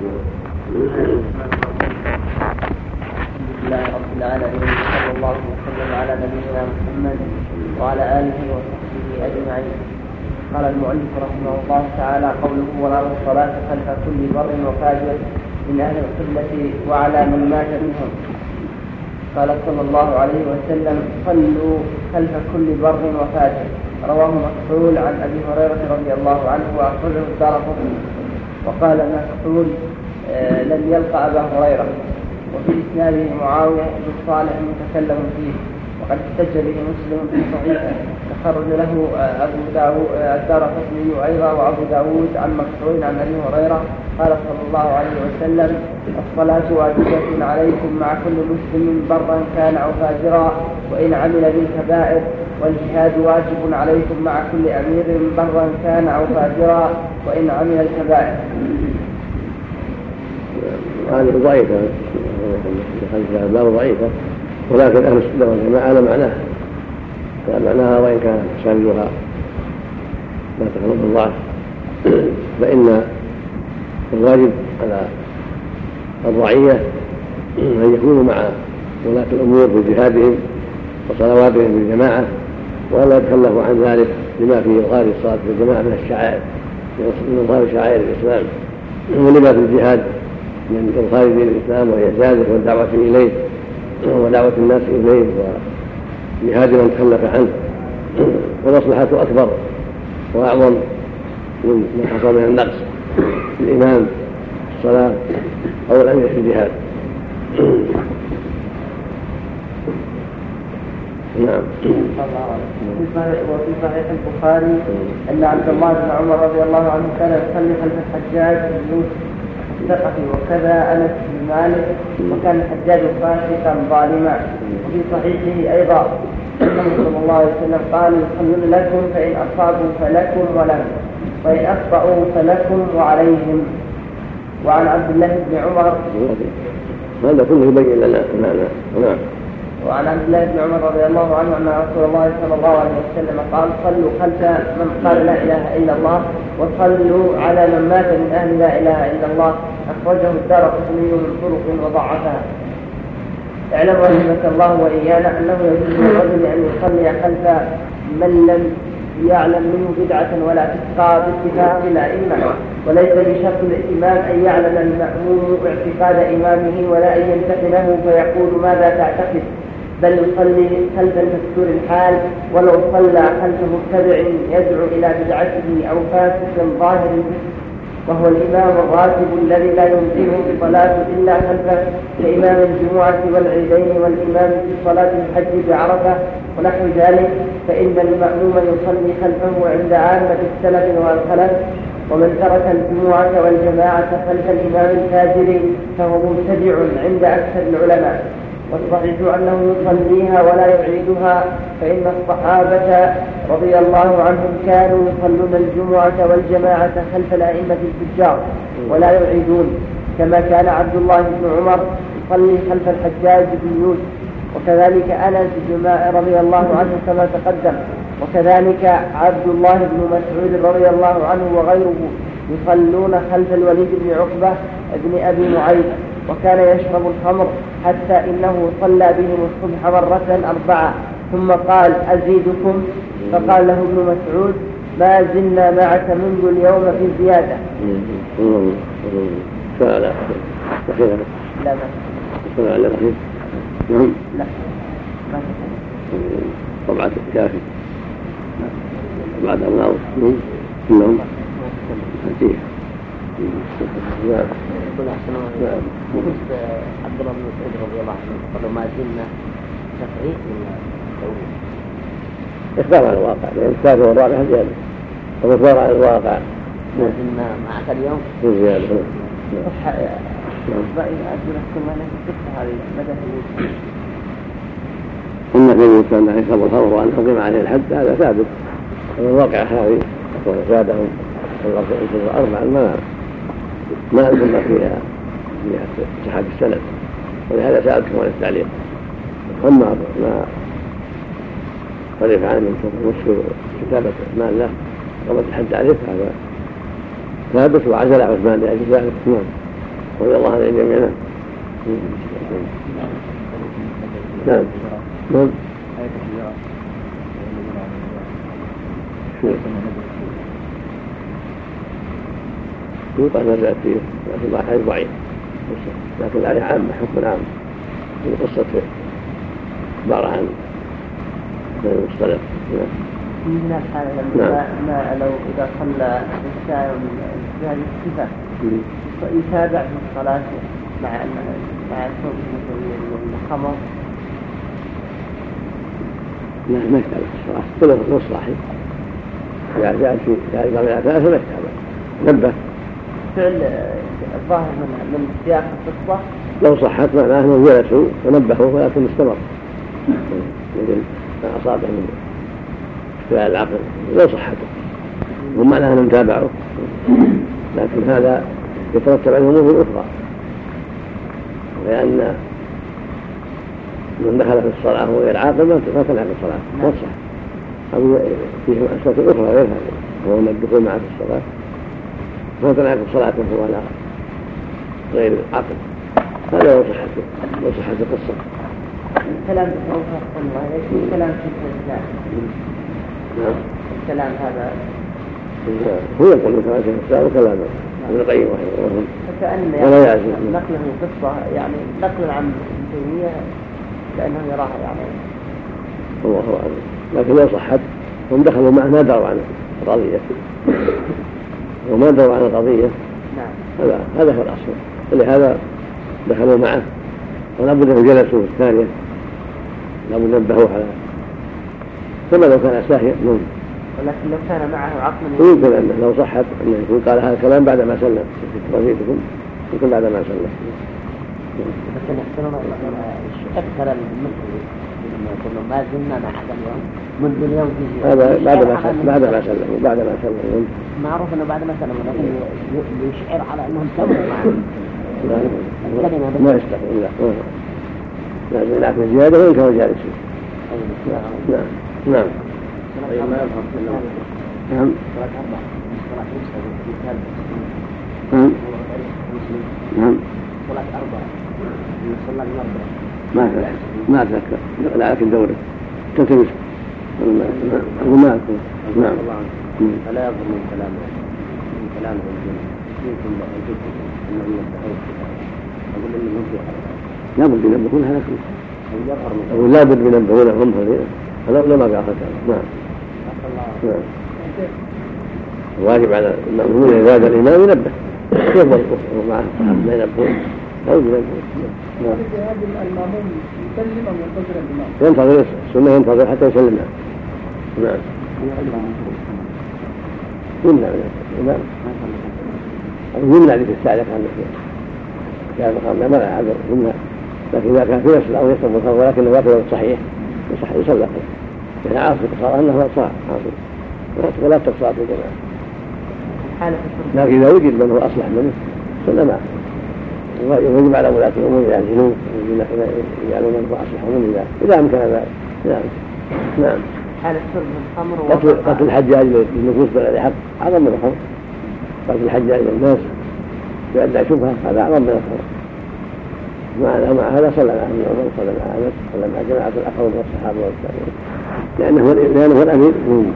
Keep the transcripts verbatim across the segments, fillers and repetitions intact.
لله رب العالمين، صلى الله وسلم على نبينا محمد وعلى آله وصحبه أجمعين. قال المؤلف رحمه الله تعالى: قوله ولا الصلاة خلف كل بر وفاجر من أهل القبلة وعلى من مات منهم. قال صلى الله عليه وسلم: صلوا خلف كل بر وفاجر. رواه مكحول عن أبي هريرة رضي الله عنه وأخرجه الدارقطني. وقال مكحول آه لم يلقى أبا هريرة. وفي إسناده معاوية بن صالح متكلم فيه، وقد احتج به مسلم في صحيحه. تخرج له أبو داود الدارقطني أيضا وأبو داود عن مكحول عن أبي هريرة قال صلى الله عليه وسلم: الصلاة واجبة عليكم مع كل مسلم برا كان أو فاجرا وإن عمل بالكبائر، والجهاد واجب عليكم مع كل أمير برا كان أو فاجرا وإن عمل الكبائر. هذه ضعيفة، لا ضعيفة، ولكن أهل السنة والجماعة على معناها، على معناها وإن كان شاملها لا تخلط الضعف. فإن الواجب على الرعية أن يكونوا مع ولاة الأمور في جهادهم وصلواتهم بالجماعة، ولا يتخلفوا عن ذلك لما فيه إظهار الصلاة في الجماعة من الشعائر، من إظهار شعائر الإسلام، ولما في الجهاد من إظهار دين الإسلام وإعزازه والدعوة إليه ودعوة الناس إليه وجهاد من تخلف عنه. والمصلحة أكبر وأعظم من ما حصل من النقص الإمام في الصلاة أو الأمير في الجهاد. نعم. وفي صحيح البخاري أن عبد الله بن عمر رضي الله عنه كان يصلي خلف الحجاج بن يوسف الثقفي، وكذا أنس بن مالك، وكان الحجاج فاسقا ظالما. وفي صحيحه أيضا أنه صلى الله عليه وسلم قال: يصلون لكم فإن أصابوا فلكم ولهم، وإن أخطأوا فلكم وعليهم. وعن عبد الله بن عمر هذا كله يبين لنا معنى. نعم. وعن عبد الله بن عمر رضي الله عنه أن رسول الله صلى الله عليه وسلم قال: صلوا خلف من قال لا إله إلا الله، وصلوا على من مات من أهل لا إله إلا الله. أخرجه الدارقطني من طرق وضعفها. اعلم رحمك الله وإيانا أنه يجوز للرجل أن يصلي خلف من لم يعلم منه بدعة ولا تسقى باتفاق الأئمة، وليس بشرط الإمام أن يعلم المأموم اعتقاد إمامه ولا أن ينتقله فيقول ماذا تعتقد، بل يصلي خلف المستور الحال ولو صلى خلف مبتدع يدعو إلى بدعته أو فاسق ظاهر، وهو الإمام الراتب الذي لا يمكنه الصلاة إلا خلفه، كإمام الجمعة والعيدين والإمام في صلاة الحج بعرفة ونحو ذلك. فإن المأموم يصلي خلفه عند عامة السلف والخلف. ومن ترك الجمعة والجماعة خلف الإمام الفاجر فهو مبتدع عند أكثر العلماء. والصحيح أنه يصليها ولا يعيدها، فإن الصحابة رضي الله عنهم كانوا يصلون الجمعة والجماعة خلف الأئمة الفجار ولا يعيدون، كما كان عبد الله بن عمر يصلي خلف الحجاج بن يوسف، وكذلك أنس رضي الله عنه كما تقدم، وكذلك عبد الله بن مسعود رضي الله عنه وغيره يصلون خلف الوليد بن عقبة ابن أبي معيط، وكان يشرب الخمر حتى إنه صلى بهم الصبح مرة أربعة ثم قال: أزيدكم؟ فقال له ابن مسعود: ما زلنا معك منذ اليوم في زيادة. لا لا لا لا لا نعم لا طبعا كافي بعد أمناء كلهم هديه. نعم. عبد الله بن مسعود رضي الله عنه قالوا: ما زلنا شفعي من التوحيد. إخبار عن الواقع، لأن الثالث والرابع زيادة، وإخبار عن الواقع ما زلنا معك اليوم في زيادة. صح. أجل أحكم عليك قصة هذه مدى في إن في الإنسان أن يشرب الخمر وأن تقيم عليه الحد هذا ثابت، والواقع هذه زادهم أربعة ما ما أنزلنا فيها في صحة السند، ولهذا سألتكم عن التعليق. أما ما قرف عنه من مشكل كتابة عثمان له قامت الحد عليه هذا ثابت، وعزل عثمان لأجل ذلك. رضي الله عنهم جميعا. نعم نعم يوقع نزلت فيه لكن الله حديث ضعيف، لكن الآية عامة حكم عام في قصة عبارة عن المصطلح. من الحالة ما لو إذا صلى الإنسان بهذه الصفة يتابع في الصلاة مع مع الخمر؟ لا ما يتابع في الصلاة، كله نص صحيح. يعني جاء في ذلك من ثلاثة ما يتابع، نبه. فعل الظاهر من من سياق القصة لو صحت معناه أنهم جلسوا ونبهوا ولكن استمر مثل ما أصابه من اختلال العقل لو صحته، ومعناه أنهم تابعوا، لكن هذا يترتب عليه أمور أخرى، لأن من دخل في الصلاة وهو العاقل ما تنعقد الصلاة ما تصح، أو فيه أسباب أخرى غير هذه وهو أن الدخول معه في الصلاة ما تنعقد الصلاة وهو على غير العقل، هذا لو صحت لو صحت القصة. الكلام بحروف الله ليس الكلام في الإسلام. نعم. الكلام هذا هو يقول مثلا في الإسلام وكلام ابن القيم رحمه الله. فكأن ولا يعزم نقله قصة يعني نقل عن الدنيا لأنه يراها يعني. الله أعلم، لكن لو صحت هم دخلوا معه ما دروا عن القضية وما دروا عن القضية. نعم. هذا هذا هو الأصل، ولهذا دخلوا معه ولا بد أن جلسوا في الثانية لا بد نبهوا على كما لو كان ساهيا. ولكن لو كان معه عقل يمكن أنه لو صحت أنه يكون قال هذا الكلام بعد ما سلم في رفيقكم يكون بعد ما سلم. لكن يحسنون أكثر المسلم لما يقولون ما زلنا مع هذا اليوم منذ اليوم فيه هذا بعد ما سلم بعد ما سلم بعد ما سلم معروف أنه بعد ما سلم، ولكن يشعر على أنهم سلموا معه ما يستقبل لا لازم لكن الزيادة وإن كانوا جالسين. نعم نعم ما يظهر في النوم. نعم نعم نعم صلاة أربعة صلاة الأربعة ما أتذكر ما أتذكر لكن دورة تلتمس أقول ما أذكر. نعم فلا يظهر من كلامه من كلامه يمكن أن أنهم يستحقون أقول إنه ممكن لا بد ينبهون هذا كله أقول لا بد ينبهون هم هذا لما قال نعم نعم واجب على المأمومين إذا زاد الإمام ينبه كيف وقفوا معه ما ينبهون أو ينبهون. نعم المأموم يسلم أو ينتظر الإمام؟ ينتظر السنة ينتظر حتى يسلم. نعم يمنع الإمام يمنع لك الساعة كان كان مقام ما لا عذر يمنع، لكن إذا كان في نفس الأمر يسلم الخبر ولكنه واقع صحيح يصح يصلى إذا عاصي صار أنه صار عاصي ولا تقصى في الجماعة، لكن إذا وجد من هو أصلح منه صلى معه. ويجب على ولاة الأمور يعزلون يجعلون من هو أصلح منه إذا أمكن ذلك. نعم نعم حالة شرب الخمر قتل قتل الحجاج للنفوس بغير حق أعظم من الخمر، قتل الحجاج للناس يؤدى شبهة هذا أعظم من الخمر. مع مع هذا صلى مع ابن عمر صلى مع أنس صلى مع جماعة الأخوة من الصحابة والتابعين لأنه لأنه هو الأمير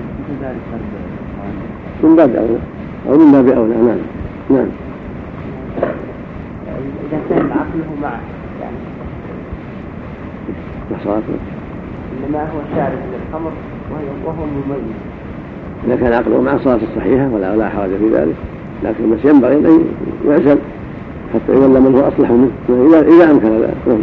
من باب أولى أو من باب أولى. نعم نعم إذا كان عقله معه يعني صلاته إنما هو شارب للخمر وهو مميز. إذا كان عقله مع الصلاة الصحيحة ولا لا حرج في ذلك، لكن بس ينبغي أن يعزل حتى يولى من هو أصلح منه إذا إذا أمكن ذلك.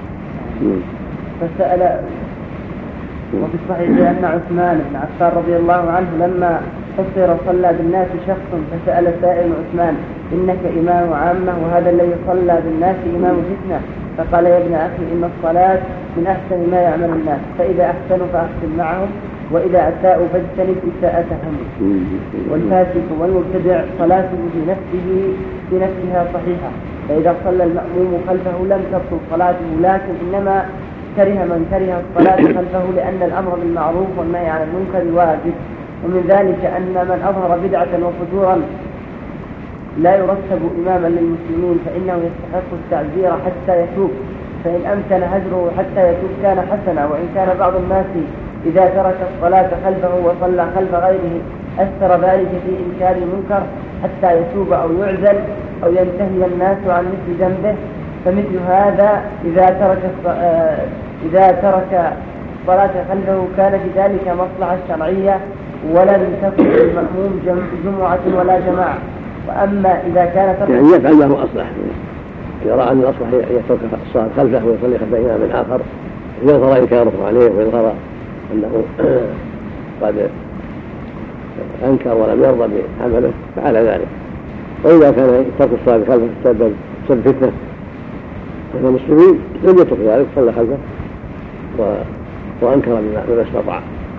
فسأل وفي الصحيح أن عثمان بن عفان رضي الله عنه لما حصر صلى بالناس شخص فسأل سائل عثمان إنك إمام عامة وهذا الذي صلى بالناس إمام فتنة، فقال يا ابن أخي إن الصلاة من أحسن ما يعمل الناس، فإذا أحسنوا فأحسن معهم وإذا أساءوا فاجتنب إساءتهم. والفاسق والمبتدع صلاته في نفسه في نفسها صحيحة، فإذا صلى المأموم خلفه لم تبطل صلاته، لكن إنما كره من كره الصلاة خلفه لأن الأمر بالمعروف والنهي عن المنكر واجب. ومن ذلك أن من أظهر بدعة وفجورا لا يرتب إماما للمسلمين فإنه يستحق التعزير حتى يتوب، فإن أمكن هجره حتى يتوب كان حسنا. وإن كان بعض الناس إذا ترك الصلاة خلفه وصلى خلف غيره أثر ذلك في إنكار المنكر حتى يتوب أو يعزل أو ينتهي الناس عن مثل ذنبه، فمثل هذا إذا ترك إذا ترك الصلاة خلفه كان في ذلك مصلحة شرعية ولم تكن المأموم جمعة ولا جماعة. وأما إذا كان ترك يعني يفعل ما هو أصلح، إذا رأى أن الأصلح يترك الصلاة خلفه ويصلي خلف إمام آخر يظهر إنكاره عليه ويظهر أنه قد أنكر ولم يرضى بعمله فعل ذلك. وإذا كان ترك الصلاة خلفه سبب سبب فتنة بين المسلمين لم يترك ذلك، صلى خلفه وأنكر بما استطاع.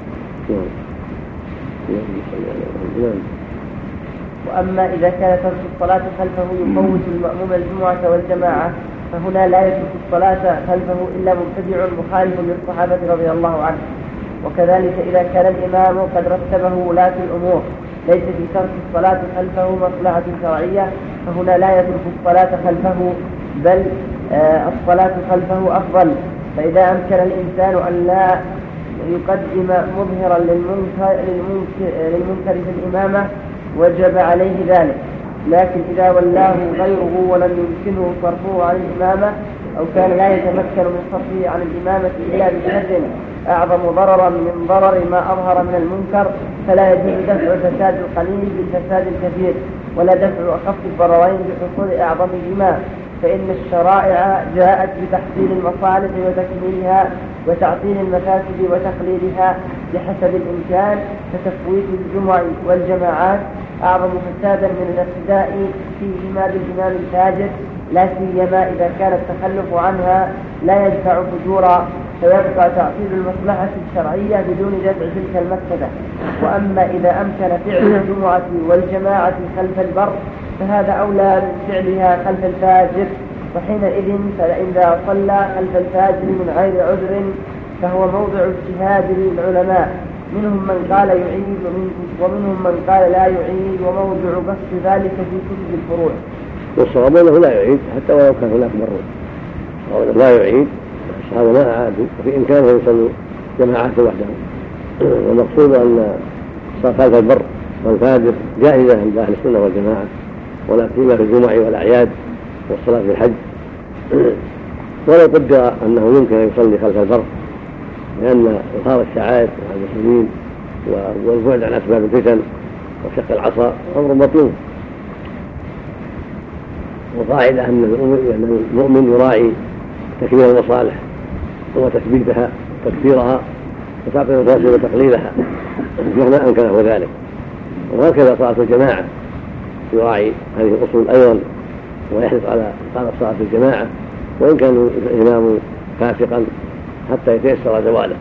وأما إذا كان ترك الصلاة خلفه يفوت المأموم الجمعة والجماعة فهنا لا يترك الصلاة خلفه إلا مبتدع مخالف للصحابة رضي الله عنهم. وكذلك إذا كان الإمام قد رتبه ولاة الأمور ليس في ترك الصلاة خلفه مصلحة شرعية فهنا لا يترك الصلاة خلفه، بل آه الصلاة خلفه أفضل. فإذا أمكن الإنسان أن لا يقدم مظهرا للمنكر, للمنكر, للمنكر في الإمامة وجب عليه ذلك. لكن إذا ولاه غيره ولم يمكنه صرفه عن الإمامة أو كان لا يتمكن من صرفه عن الإمامة إلا بشر أعظم ضررا من ضرر ما أظهر من المنكر فلا يجوز دفع فساد القليل بالفساد الكثير ولا دفع أخف الضررين بحصول أعظمهما، فإن الشرائع جاءت بتحصيل المصالح وتكميلها وتعطيل المفاسد وتقليلها بحسب الإمكان، فتفويت الجمع والجماعات أعظم فسادا من الاقتداء فيهما بالإمام الفاجر، لا سيما إذا كان التخلف عنها لا يدفع فجورا فيبقى تعطيل المصلحة الشرعية بدون دفع تلك المفسدة. وأما إذا أمكن فعل الجمعة والجماعة خلف البر فهذا أولى من فعلها خلف الفاجر، وحينئذ فإذا صلى خلف الفاجر من غير عذر فهو موضع اجتهاد للعلماء، منهم من قال يعيد ومنهم من قال لا يعيد، وموضع بحث ذلك في كتب الفروع. والصواب أنه لا يعيد حتى ولو كان هناك مر، أو لا يعيد الصحابة ما أعادوا وفي إمكانه يصلوا جماعات وحدهم. والمقصود أن صلاة خلف البر والفاجر جائزة عند أهل السنة والجماعة، ولا فيما في الجمع والأعياد والصلاة في الحج، ولو قدر أنه يمكن أن يصلي خلف البر لأن إظهار الشعائر مع المسلمين والبعد عن أسباب الفتن وشق العصا أمر مطلوب. وقاعدة أن المؤمن يراعي تكميل المصالح وتثبيتها وتكثيرها وتعطي الفاسد وتقليلها مهما أمكنه ذلك. وهكذا صلاة الجماعة يراعي هذه الأصول أيضا ويحرص على إقامة صلاة الجماعة وإن كان الإمام فاسقا حتى يتيسر زواله.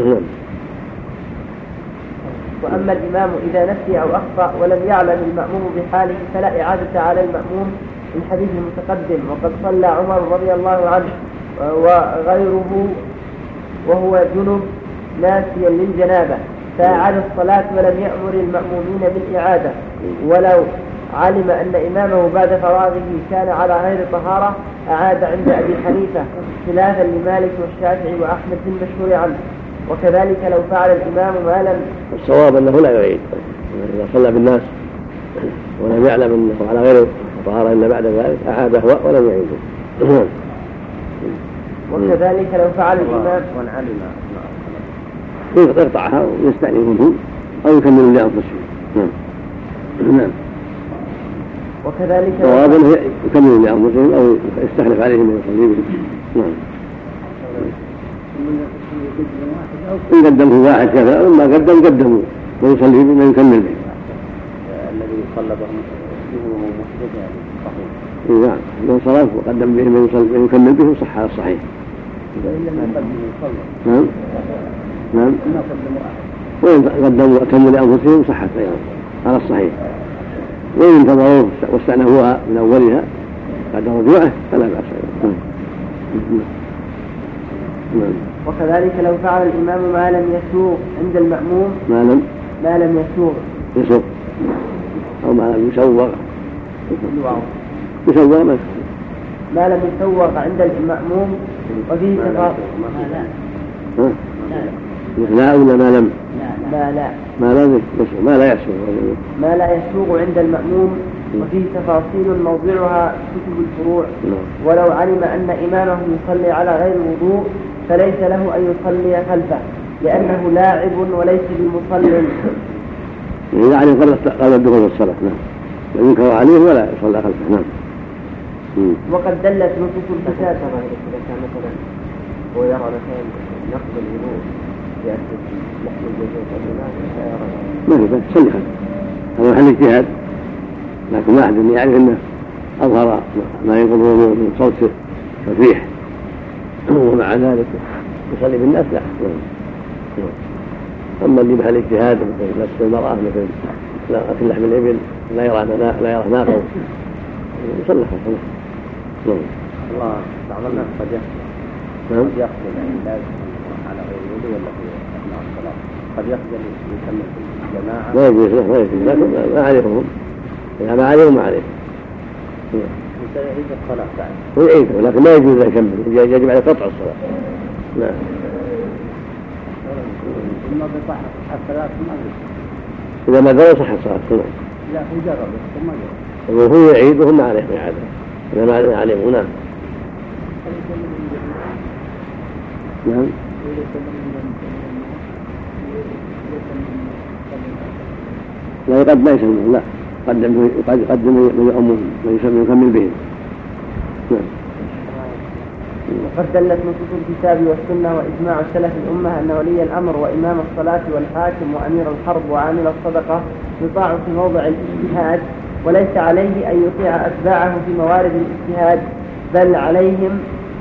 وأما الإمام إذا نسي أو أخطأ ولم يعلم المأموم بحاله فلا إعادة على المأموم من حديث المتقدم. وقد صلى عمر رضي الله عنه وغيره وهو جنب ناسيا للجنابة فأعاد الصلاة ولم يأمر المأمومين بالإعادة، ولو علم أن إمامه بعد فراغه كان على غير طهارة أعاد عند أبي حنيفة خلافا لمالك والشافعي وأحمد المشهور عنه. وكذلك لو فعل الإمام ما لم. الصواب أنه لا يعيد إذا صلى بالناس ولم يعلم أنه على غير طهارة إلا بعد ذلك أعاده ولم يعيده. وكذلك لو فعل الإمام يقطعها ويستعني منه أو يكمل لأنفسه. نعم. وكذلك صواب يكمل لأنفسهم أو يستخلف عليهم من يصلي بهم. نعم. إن قدمه واحد كذا وما قدم قدموا ويصلي بما يكمل به. الذي صلى بهم وهو محدث صحيح. نعم. من صلاة وقدم به من يكمل به صح على الصحيح. وإن لم يقدموا صلى. نعم. نعم. ما قدموا أحد. وإن قدموا وأتموا لأنفسهم صحت أيضا على الصحيح. وإن انتظروه واستأنفوها من أولها بعد رجوعه فلا بأس أيضا. نعم. وكذلك لو فعل الإمام ما لم يسوق عند المأموم ما لم ما لم يسوق يسوق أو ما لم يسوق يسوى ما ما لم يسوق عند المأموم وفيه تفاصيل. لا ولا ما لم لا لا ما لا يسوق ما لا يسوق ما لا يسوق عند المأموم وفيه تفاصيل موضعها كتب الفروع. ولو علم أن إمامه يصلي على غير الوضوء فليس له أن يصلي خلفه لأنه لاعب وليس بمصل. إذا علم قبل الدخول في الصلاة نعم ينكر عليه ولا يصلى خلفه. نعم. وقد دلت نصوص الفساد إذا كان مثلا هو يرى مثلا نقض الوضوء يأتي لحم الجزء ما في بس صلي خلفه هذا محل اجتهاد لكن واحد يعرف انه اظهر ما ينقض الوضوء من صوت الريح ومع ذلك يصلي بالناس لا. اما اللي محل اجتهاد مثل نفس المراه مثل اكل لحم الابل لا يرى لا يرى ناقه يصلي خلفه. الله بعض الناس قد يخجل قد يخجل يعني لا على غير الوضوء ولا في اثناء الصلاه قد يخجل يكمل في الجماعه ما يجوز له ما يجوز لكن ما عليهم إذا ما عليهم ما عليه يعيد الصلاة بعد ويعيده لكن ما يجوز أن يكمل يجب على قطع الصلاة. نعم. ثم بصح الصلاة ما إذا ما درس صح الصلاة. لا هو جرب ثم جرب وهو يعيد وهم عليه ما يعاد إذا ما عليه عليه. نعم. نعم. لا قد ما يسمى لا قدم قد يقدم من يؤمن ويسمى يكمل به. وقد دلت نصوص الكتاب والسنة وإجماع سلف الأمة أن ولي الأمر وإمام الصلاة والحاكم وأمير الحرب وعامل الصدقة يطاع في موضع الاجتهاد وليس عليه أن يطيع أتباعه في موارد الاجتهاد بل عليهم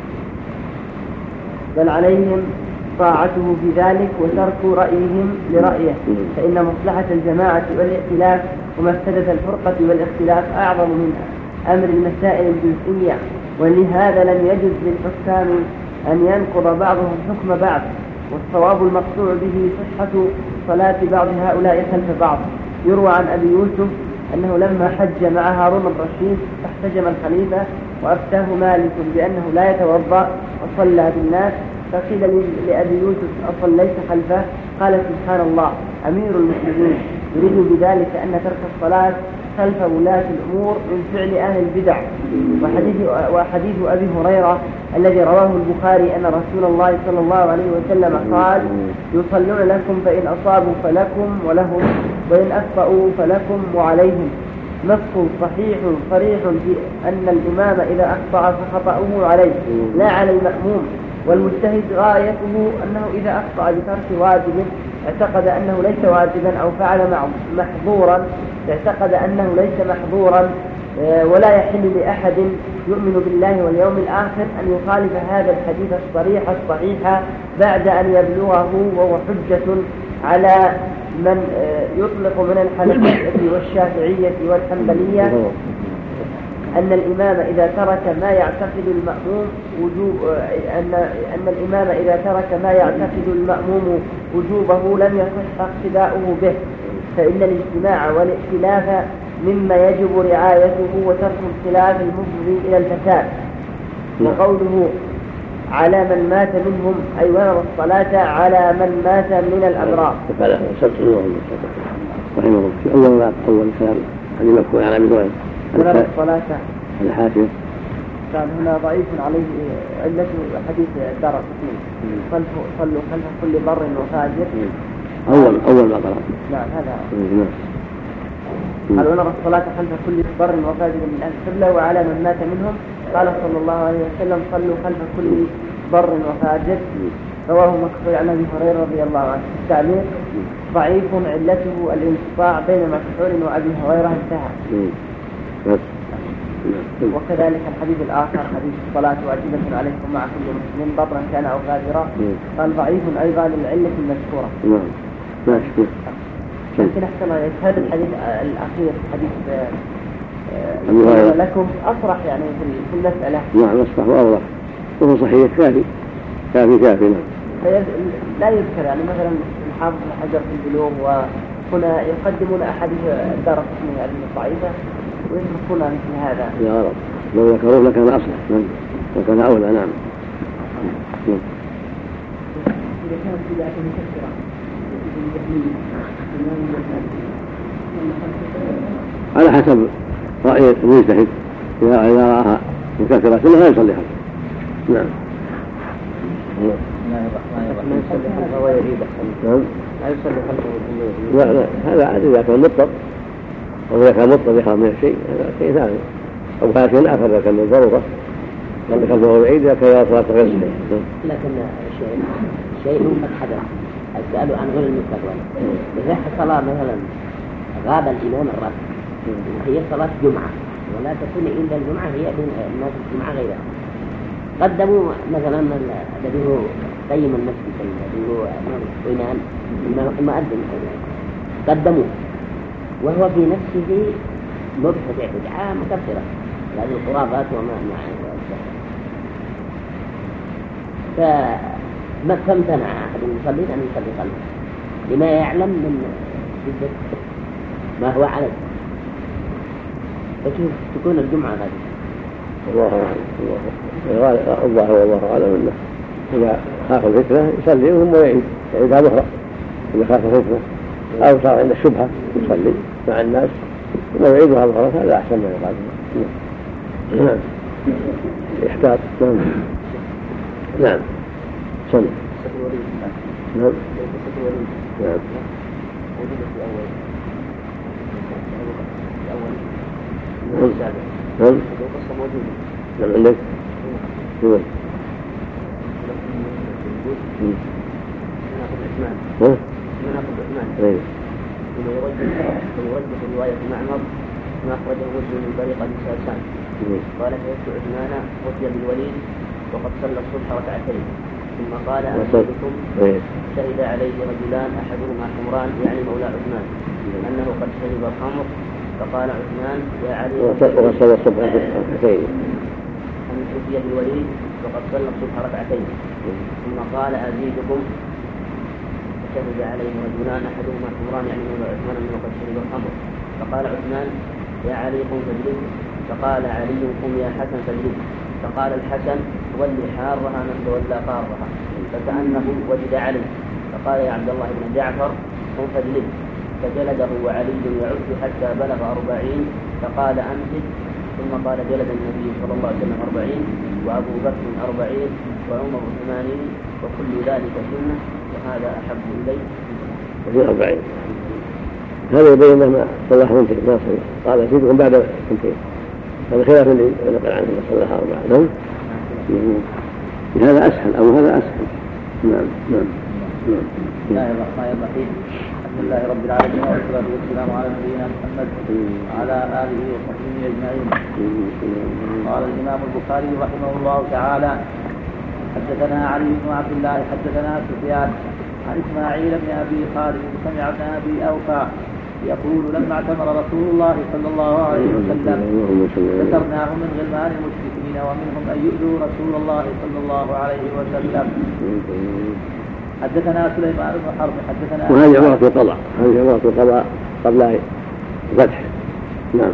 بل عليهم طاعته في ذلك وترك رأيهم لرأيه فإن مصلحة الجماعة والائتلاف ومفسدة الفرقة والاختلاف أعظم من أمر المسائل الجزئية. ولهذا لم يجوز للحكام أن ينقض بعضهم حكم بعض والصواب المقطوع به صحة صلاة بعض هؤلاء خلف بعض. يروى عن أبي يوسف أنه لما حج مع هارون الرشيد احتجم الخليفة وأفتاه مالك بأنه لا يتوضأ وصلى بالناس فقيل لأبي يوسف أصليت خلفه؟ قال سبحان الله أمير المسلمين يريد بذلك أن ترك الصلاة خلف ولاة الأمور من فعل أهل البدع. وحديث, وحديث أبي هريرة الذي رواه البخاري أن رسول الله صلى الله عليه وسلم قال يصلون لكم فإن أصابوا فلكم ولهم وإن أخطأوا فلكم وعليهم نص صحيح صريح في أن الإمام إذا أخطأ فخطأه عليه لا على المأموم. والمجتهد غايته أنه إذا أخطأ بترك واجب اعتقد أنه ليس واجبا أو فعل محظورا اعتقد أنه ليس محظورا ولا يحل لأحد يؤمن بالله واليوم الآخر أن يخالف هذا الحديث الصريح الصحيح بعد أن يبلغه وهو حجة على من يطلق من الحنفية والشافعية والحنبلية أن الإمام إذا ترك ما يعتقد المأموم وجوب أن أن الإمام إذا ترك ما يعتقد المأموم وجوبه لم يصح اقتداؤه به فإن الاجتماع والائتلاف مما يجب رعايته وترك الخلاف المفضي إلى الفساد. وقوله على من مات منهم أي ونرى الصلاة على من مات من الأبرار. فلا سبت الله رحمه الله في أول أول كلام هذه مفهوم على بدوين ونرى الصلاة الحاشية كان هنا ضعيف عليه علة حديث دار القطني صلوا خلف كل بر وفاجر أول أول ما قرأ. نعم هذا قال ونرى الصلاة خلف كل بر وفاجر من أهل القبلة وعلى من مات منهم قال صلى الله عليه وسلم صلوا خلف كل بر وفاجر. رواه مكحول عن أبي هريرة رضي الله عنه. التعليق ضعيف علته الانقطاع بين مكحول وأبي هريرة انتهى. وكذلك الحديث الآخر حديث الصلاة واجبة عليكم مع كل مسلم بطرا كان أو فاجرا قال ضعيف أيضا للعلة المذكورة. نعم ماشي. لكن أحسن هذا الحديث الأخير حديث أه لكم أصرح يعني في المسألة. نعم أصرح وأوضح وهو صحيح كافي كافي كافي. نعم لا يذكر يعني مثلا الحافظ بن حجر في البلوغ وهنا يقدمون أحاديث الدار القطني هذه الضعيفة ويتركون مثل هذا. يا رب لو ذكروه لكان أصلح وكان أولى. نعم. إذا كانت بدعة مكفرة على حسب رأي المجتهد، إذا رآها مكفرة ثم لا يصلي خلفه. نعم. ما يصلي خلفه ويعيد. نعم. لا يصلي خلفه. لا لا هذا عاد إذا كان مضطر أو إذا كان مضطر يخاف من الشيء هذا شيء ثاني، أو هذا آخر إذا كان من ضرورة صلي خلفه ويعيد إذا كان صلاة غير صحيحة. لكن شيء شيء قد حدث السؤال عن غير المستقبل. إذا حصل مثلا غاب الإمام الراتب وهي صلاة جمعة ولا تكون إلا الجمعة هي الناس الجمعة غيرها، قدموا مثلا الذي هو قيم المسجد الذي هو إمام المؤذن قدموه وهو في نفسه مبتدع بدعة مكفرة هذه الخرافات وما معه. فما فامتنع أحد المصلين أن يصلي خلفه لما يعلم من جدة ما هو عليه، فكيف تكون الجمعة هذه؟ الله أعلم. الله والله أعلم أنه إذا خاف الفتنة يصلي وهم يعيد يعيدها بكرة إذا خاف الفتنة، أو صار عند الشبهة يصلي مع الناس ثم يعيدها بكرة، هذا أحسن ما يقال. نعم. يحتاط. نعم. نعم. صلي. نعم. نعم. نعم. نعم عندك. نعم. ها؟ ايه. ثم يرجح ويرجح رواية معمر ما أخرجه مسلم من طريق أبي ساسان قال شهدت عثمان أتي بالوليد وقد صلى الصبح ركعتين ثم قال أحدكم شهد عليه رجلان أحدهما حمران يعني مولى عثمان أنه قد شرب الخمر فقال عثمان يا علي وصلى الصبح ركعتين أن أتي بالوليد وقد صلى الصبح ركعتين ثم قال أزيدكم شهد عليه رجلان أحدهما حمران يعني مولى عثمان أنه قد شرب الخمر فقال عثمان يا علي قم فاجلد فقال علي قم يا حسن فاجلد فقال الحسن ولي حارها من تولى قارها فكأنه وجد علي فقال يا عبد الله بن جعفر قم فاجلد فجلده وعلي يعد حتى بلغ أربعين فقال أمسك ثم قال جلد النبي صلى الله عليه وسلم أربعين وأبو بكر أربعين وعمر ثمانين وكل ذلك سنة وهذا أحب إليه في أربعين. هذا يبين ما صلى ثنتين ما صلى قال أزيدكم بعد ثنتين، هذا خلاف اللي نقل عنه صلى أربعة. نعم. هذا أسهل أو هذا أسهل. نعم. نعم. نعم. بسم الله الرحمن الرحيم. الحمد لله رب العالمين والصلاة والسلام على نبينا محمد وعلى آله وصحبه أجمعين. قال الإمام البخاري رحمه الله تعالى حدثنا علي بن عبد الله حدثنا سفيان عن إسماعيل بن أبي خالد سمع ابن أبي أوفى يقول لما اعتمر رسول الله صلى الله عليه وسلم ذكرناه من غلمان المشركين ومنهم أن يؤذوا رسول الله صلى الله عليه وسلم. حدثنا سليمان بن حرب حدثنا وهذه عمرة القضاء هذه عمرة القضاء قبل الفتح. نعم.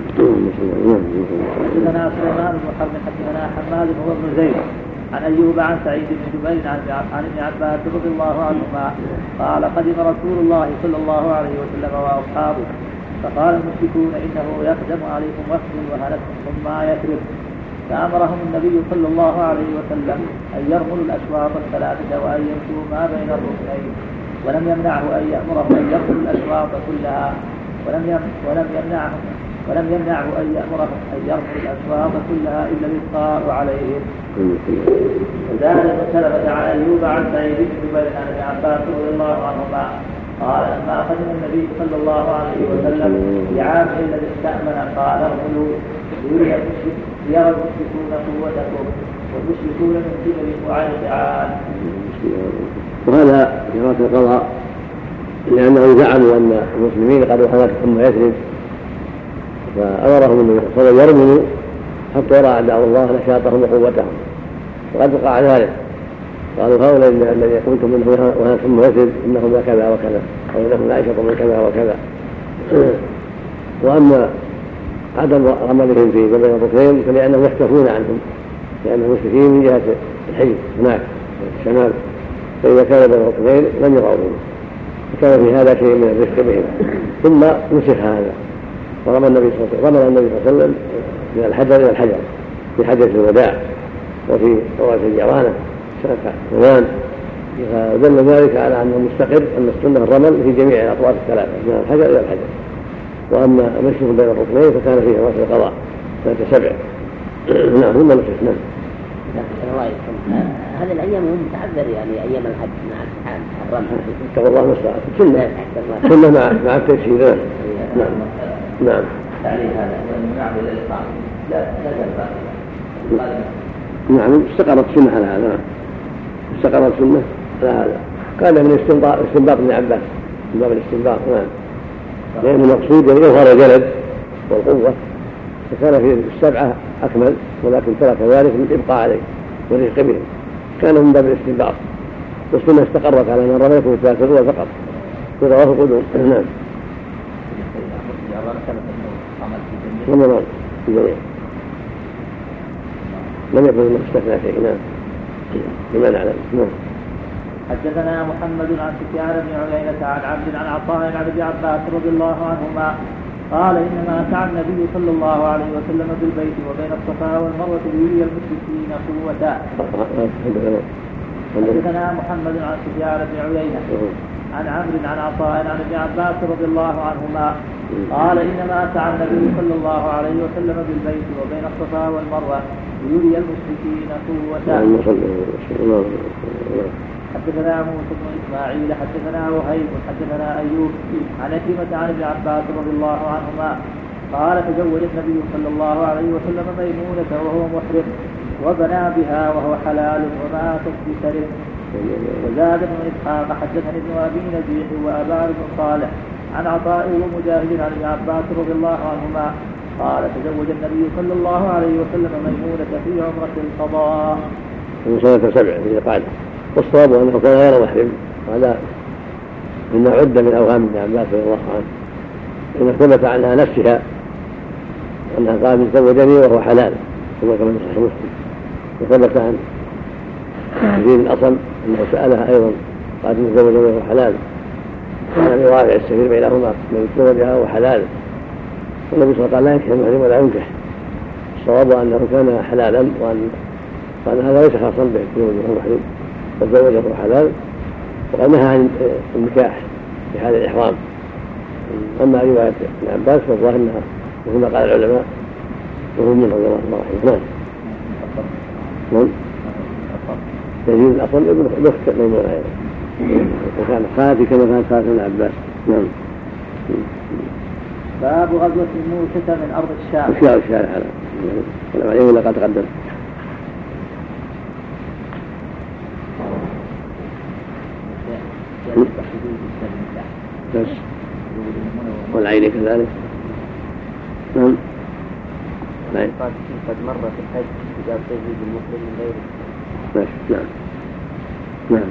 حدثنا سليمان بن حرب حدثنا حماد هو ابن زيد عن أيوب عن سعيد بن جبير عن ابن عباس رضي الله عنهما قال قدم رسول الله صلى الله عليه وسلم وأصحابه فقال المشركون إنه يقدم عليكم وفد وهلكم ثم يثرب فأمرهم النبي صلى الله عليه وسلم أن يرملوا الأشواط الثلاثة وأن يمشوا ما بين الركنين ولم يمنعه أن يأمرهم أن يرملوا الأشواط كلها ولم ولم يمنعهم ولم يمنعه أن يأمرهم أن يرملوا الأشواط كلها إلا الإبقاء عليهم. وذلك ثبت عن أيوب عن سعيد بن جبير عن ابن عباس رضي الله عنهما قال لما قدم النبي صلى الله عليه وسلم لعامه الذي استأمن قال ارملوا ليرى المشركون قوتكم والمشركون من قبل وعن تعالى. وهذا جرات القضاء لأنهم زعموا أن المسلمين قد هلك ثم يثرب فأمرهم النبي صلى الله عليه وسلم يرملوا حتى يرى أعداء الله نشاطهم وقوتهم وقد وقع ذلك. قالوا هؤلاء الذين قلتم منهم وهلك ثم يثرب إنهم كذا وكذا أو إنهم لا يشرب من كذا وكذا. وأما عدم رملهم فيه بين الركنين فلأنهم يختفون عنهم، لأنهم مشركين من جهة الحي هناك الشمال، فإذا كان بين الركنين لم يروا منه، فكان في هذا شيء من الرفق بهم. ثم نسخ هذا ورمى النبي صلى الله عليه وسلم رمى النبي صلى الله عليه وسلم من الحجر إلى الحجر في حجة الوداع وفي طواف الجيرانة سنة ثمان، فدل ذلك على أنه مستقر أن السنة الرمل في جميع الأطواف الثلاثة من الحجر إلى الحجر. وأما مشي بين الركنين فكان فيه وقت القضاء سنة سبع. نعم ثم نسخ. نعم. الله يسلمك. هذه الأيام هم متعذر يعني أيام الحج مع الامتحان الرمل. اتقوا الله ما استطعتم. سنة سنة مع مع التيسير. نعم نعم. يعني هذا من نعم إلى الإقامة لا لا تنفع. نعم استقرت السنة على هذا. استقرت السنة على هذا. كان من استنباط استنباط ابن عباس من باب الاستنباط. نعم. لأن المقصود أن يظهر الجلد والقوة، فكان في السبعة أكمل، ولكن ترك ذلك من إبقاء عليه ورفق بهم، كان من باب الاستنباط. والسنة استقرت على أن الرمل يكون ثلاثة قوة فقط في طواف القدوم. نعم. رمضان في جميع لم يكن مستثنى شيء. نعم بما نعلم. نعم. حدثنا محمد عن سفيان بن عيينة عن عبد عن عطاء عن ابن عباس رضي الله عنهما قال إنما سعى النبي صلى الله عليه وسلم بالبيت وبين الصفا والمروة ليري المشركين قوة. حدثنا محمد عن سفيان بن عيينة عن عمرو عن عطاء عن ابن عباس رضي الله عنهما قال إنما سعى النبي صلى الله عليه وسلم بالبيت وبين الصفا والمروة ليري المشركين قوة. حدثنا موسى بن إسماعيل حدثنا وهيب حدثنا أيوب عن عكرمة عن ابن عباس رضي الله عنهما قال تزوج النبي صلى الله عليه وسلم ميمونة وهو محرم وبنى بها وهو حلال وماتت بسره. وزاد بن إسحاق حدثني ابن أبي نجيح وأبان بن صالح عن عطاء ومجاهد عن ابن عباس رضي الله عنهما قال تزوج النبي صلى الله عليه وسلم ميمونة في عمرة القضاء. من سنة سبع في قاعدة. والصواب أنه كان غير محرم، هذا إنه عد من أوهام ابن عباس رضي الله عنه، إنه ثبت عنها نفسها أنها قال تزوجني وهو حلال كما كما صحيح مسلم. وثبت عن يزيد الأصم أنه سألها أيضا قال تزوجني وهو حلال، كان يوافع السفير بينهما من تزوجها وهو حلال. والنبي صلى الله عليه وسلم قال لا ينكح المحرم ولا ينكح. الصواب أنه كان حلالا، وأن قال هذا ليس خاصا به تزوجه المحرم فزوجه حلال، وقد نهى عن النكاح في حال الإحرام. أما رواية ابن عباس فالظاهر أنها وكما قال العلماء وهم من رضي الله عنهم. نعم يزيد الأصل يخطئ ميمونة أيضا، وكان خالتي كما كان خالة ابن عباس. نعم. باب غزوة موسى من أرض الشام. أشياء الشارع هذا ولا عليه ولا قد تقدم. بس والعين كذلك. نعم. قد مر في الحج إذا تزوج المسلم من غيره. نعم نعم.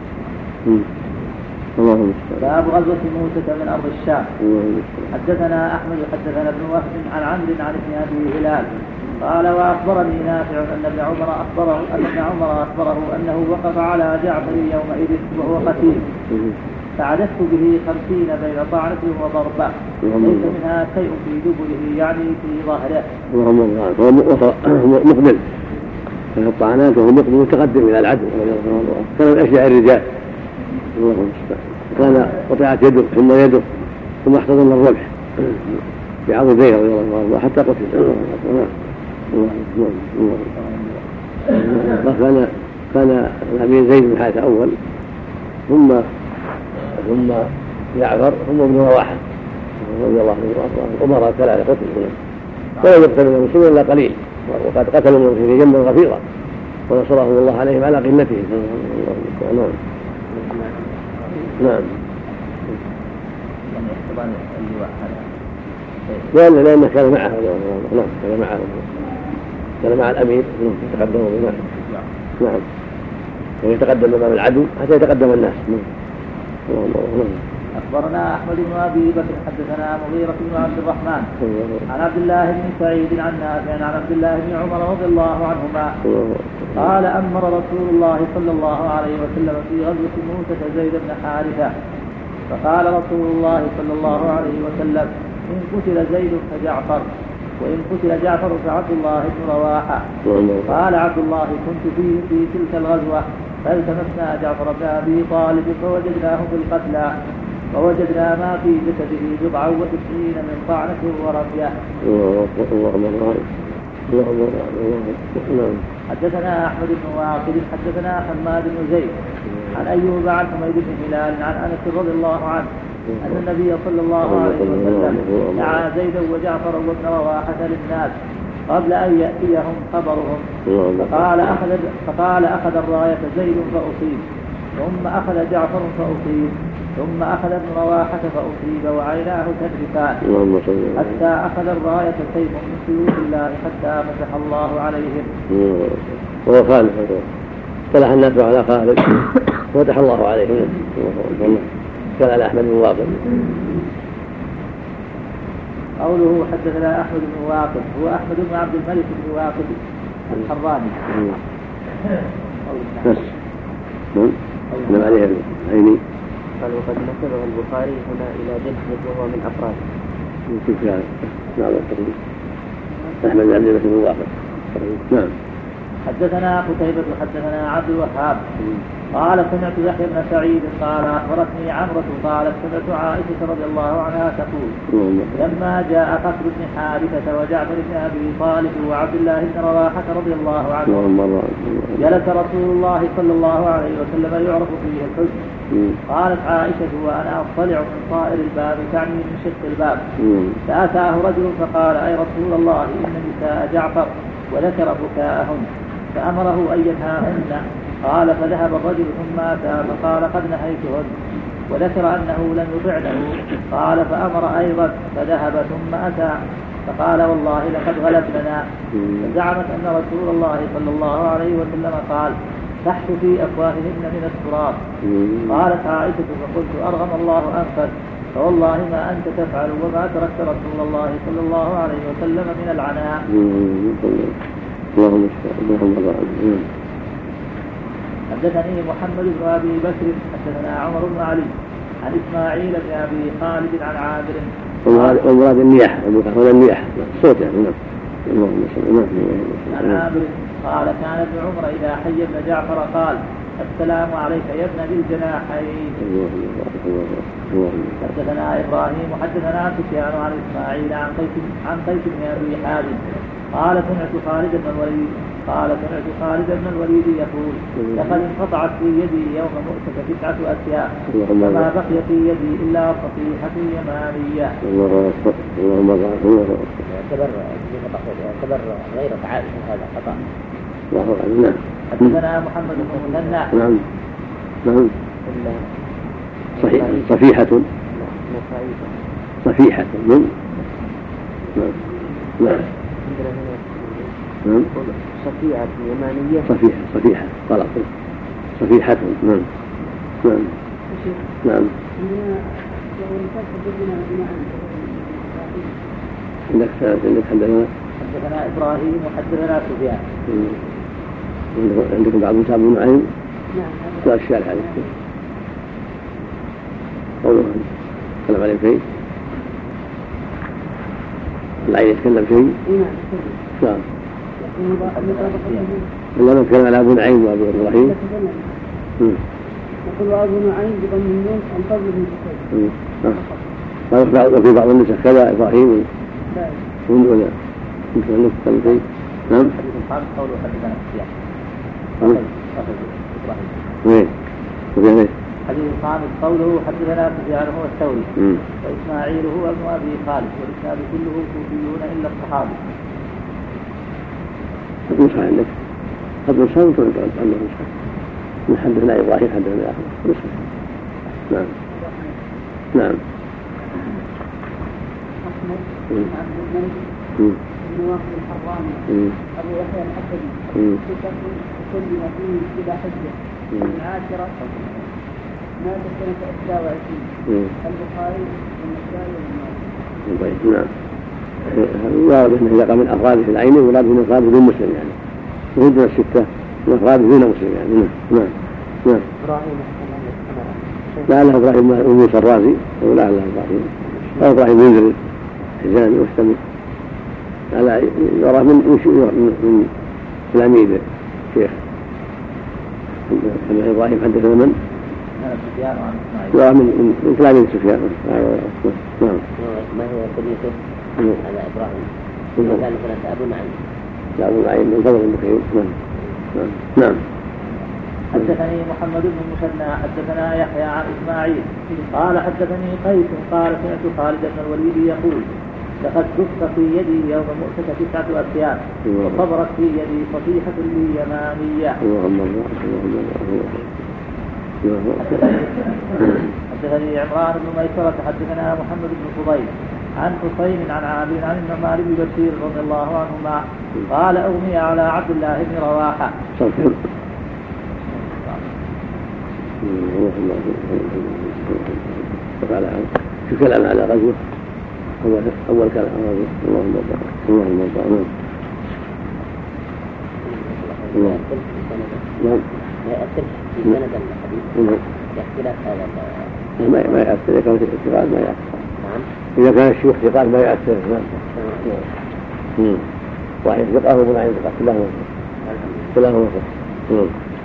اللهم باب غزوة موسى من أرض الشام. حدثنا أحمد حدثنا ابن وهب عن عمرو عن ابن أبي هلال قال وأخبرني نافع أن ابن عمر أخبره أن ابن عمر أخبره أنه وقف على جعفر يومئذ وهو قتيل فعددت به خمسين بين طعنة وضربة ليس منها شيء في دبره يعني في ظهره. هو مقبل كان الطعنات وهو مقبل متقدم إلى العدو، كان من أشجع الرجال. كان قطعت يده ثم يده ثم احتضن الرمح في عضديه رضي الله عنه حتى قتل. كان كان الأمير زيد بن حارثة أول ثم ثم جعفر ثم ابن رواحة رضي الله عنه. الأمراء ثلاثة قتلوا ولا يقتل من المسلمين إلا قليل، وقد قتلوا من المسلمين جنبا غفيرا ونصرهم الله عليهم على قمتهم. نعم نعم. لأن لأنه كان معه نعم كان معه كان مع الأمير يتقدم بما نعم ويتقدم أمام العدو حتى يتقدم الناس. نعم. أخبرنا أحمد بن أبي بكر حدثنا مغيرة بن عبد الرحمن عن عبد الله بن سعيد عن نافع عن عبد الله بن عمر رضي الله عنهما قال أمر رسول الله صلى الله عليه وسلم في غزوة موسى زيد بن حارثة فقال رسول الله صلى الله عليه وسلم إن قتل زيد فجعفر وإن قتل جعفر فعبد الله بن رواحة. قال عبد الله كنت فيه في تلك الغزوة فالتمسنا جعفر بن أبي طالب فوجدناه في القتلى فوجدنا ما في جسده بضعا وتسعين من طعنة ورمية. حدثنا أحمد بن واقد حدثنا حماد بن زيد عن أيوب عن حميد بن هلال عن أنس رضي الله عنه أن النبي صلى الله عليه وسلم دعا زيدا وجعفر وابن رواحة للناس قبل أن يأتيهم خبرهم فقال أخذ, فقال أخذ الراية زيد فأصيب ثم أخذ جعفر فأصيب ثم أخذ ابن رواحة فأصيب وعيناه تذرفان حتى أخذ الراية سيف من سيوف الله حتى فتح الله عليهم. وهو خالد طلع الناس على خالد فتح الله عليهم. كان على أحمد بن واقد. قوله حدثنا أحمد بن واقد هو أحمد بن عبد الملك بن واقد الحراني. نعم عليه العيني. قال وقد نسبه البخاري هنا إلى جده وهو من أفراده. كيف يعني؟ نعم التقريب. أحمد بن عبد الملك بن واقد. نعم. حدثنا قتيبة حدثنا عبد الوهاب قال سمعت يحيى بن سعيد قال أخبرتني عمرة قالت سمعت عائشة رضي الله عنها تقول لما جاء قتل بن حارثة وجعفر بن أبي طالب وعبد الله بن رواحة رضي الله عنه جلس رسول الله صلى الله عليه وسلم يعرف فيه الحزن. قالت عائشة وأنا أطلع من طائر الباب تعني من شق الباب فأتاه رجل فقال أي رسول الله إن نساء جعفر وذكر بكاءهن فأمره أن ينهاهن. قال فذهب الرجل ثم أتى فقال قد نهيتهن وذكر أنه لم يطعنه. قال فأمر أيضا فذهب ثم أتى فقال والله لقد غلبنا. فزعمت أن رسول الله صلى الله عليه وسلم قال تحت في أفواههن من التراب. قالت عائشة فقلت أرغم الله أنفك فوالله ما أنت تفعل وما تركت رسول الله صلى الله عليه وسلم من العناء. حدثني محمد بن أبي بكر حدثنا عمر بن علي عن إسماعيل بن أبي خالد عن عامر. والمراد النياح هذا النياح صوت يعني. نعم. عن عامر قال كان ابن عمر إذا حي ابن جعفر قال السلام عليك يا ابن ذي الجناحين. حدثنا إبراهيم حدثنا سفيان عن إسماعيل عن قيس عن قيس بن أبي حازم قال سمعت خالد بن الوليد قال سمعت خالد بن الوليد يقول لقد انقطعت في يدي يوم مؤتة تسعة أشياء فما بقي في يدي إلا صفيحة يمانية. يعتبر غير عائشة هذا خطأ. نعم. حدثنا محمد بن مثنى. نعم. نعم. صحيح صفيحة. صفيحة. نعم. نعم. نعم. صفيحة يمانية. صفيحة صفيحة غلط. صفيحة. نعم. نعم. نعم. عندك عندك حدثنا حدثنا إبراهيم وحدثنا سفيان. عندكم بعض مصاب بن نعيم. نعم. لا أشكال عليك. قوله تكلم عليه شيء. العين يتكلم شيء. نعم. الله نتكلم على أبو نعيم وأبو إبراهيم. يقول أبو نعيم بضم النون الفضل بن كثير. وفي بعض النسخ كذا إبراهيم. ولا يمكن أن نتكلم شيء. نعم. حديث الخامس قوله حدثنا سفيان. إيه. سفيان إيه. حديث الخامس قوله حدثنا سفيان هو الثوري وإسماعيل هو ابن أبي خالد والإسناد كله كوفيون إلا الصحابي. نسخة عندك قد نسخة وانت عندك نسخة من حدثنا إبراهيم حدثنا آخر نسخة. نعم. نعم. أحمد بن عبد الملك بن واقد الحراني أبو يحيى الأسدي ثقة كل فيه إلى حجة العاشرة مات سنة إحدى وعشرين. البخاري والنسائي والمالكي. طيب نعم. الواضح أنه إذا قام من أفراده في العين ولاد من أفراده دون مسلم يعني. وهدنا الستة من أفراده دون مسلم يعني. نعم. نعم. إبراهيم لعله إبراهيم بن موسى الرازي أو لعله إبراهيم أو إبراهيم منذر الحزامي واستمع على يرى من من تلاميذ الشيخ إبراهيم حدثنا من؟ يرى من من تلاميذ سفيان. نعم. ما هي كنيته على إبراهيم؟ كان ثلاثة أبو نعيم. لا أبو نعيم من فضل المكيم. نعم. نعم. حدثني محمد بن المثنى حدثنا يحيى عن إسماعيل قال حدثني قيس قال سمعت خالد بن الوليد يقول لقد دق في يدي يوم مؤتة تسعة أبيات وصبرت في يدي صفيحة لي يمانية. حدثني عمران بن ميسرة حدثنا محمد بن فضيل عن حسين عن عامر عن النعمان بن بشير رضي الله عنهما قال أغمي على عبد الله بن رواحة. شو كلام على غزوة أول أول كلام على غزوة اللهم بارك اللهم بارك. نعم. نعم. لا يأثر في سند الحديث. اختلاف هذا ما ما يأثر إذا كان الاعتقاد ما يأثر. نعم. إذا كان الشيوخ اعتقاد ما يأثر. نعم. واحد ثقة وابن عين ثقة كلاهما كلاهما صح.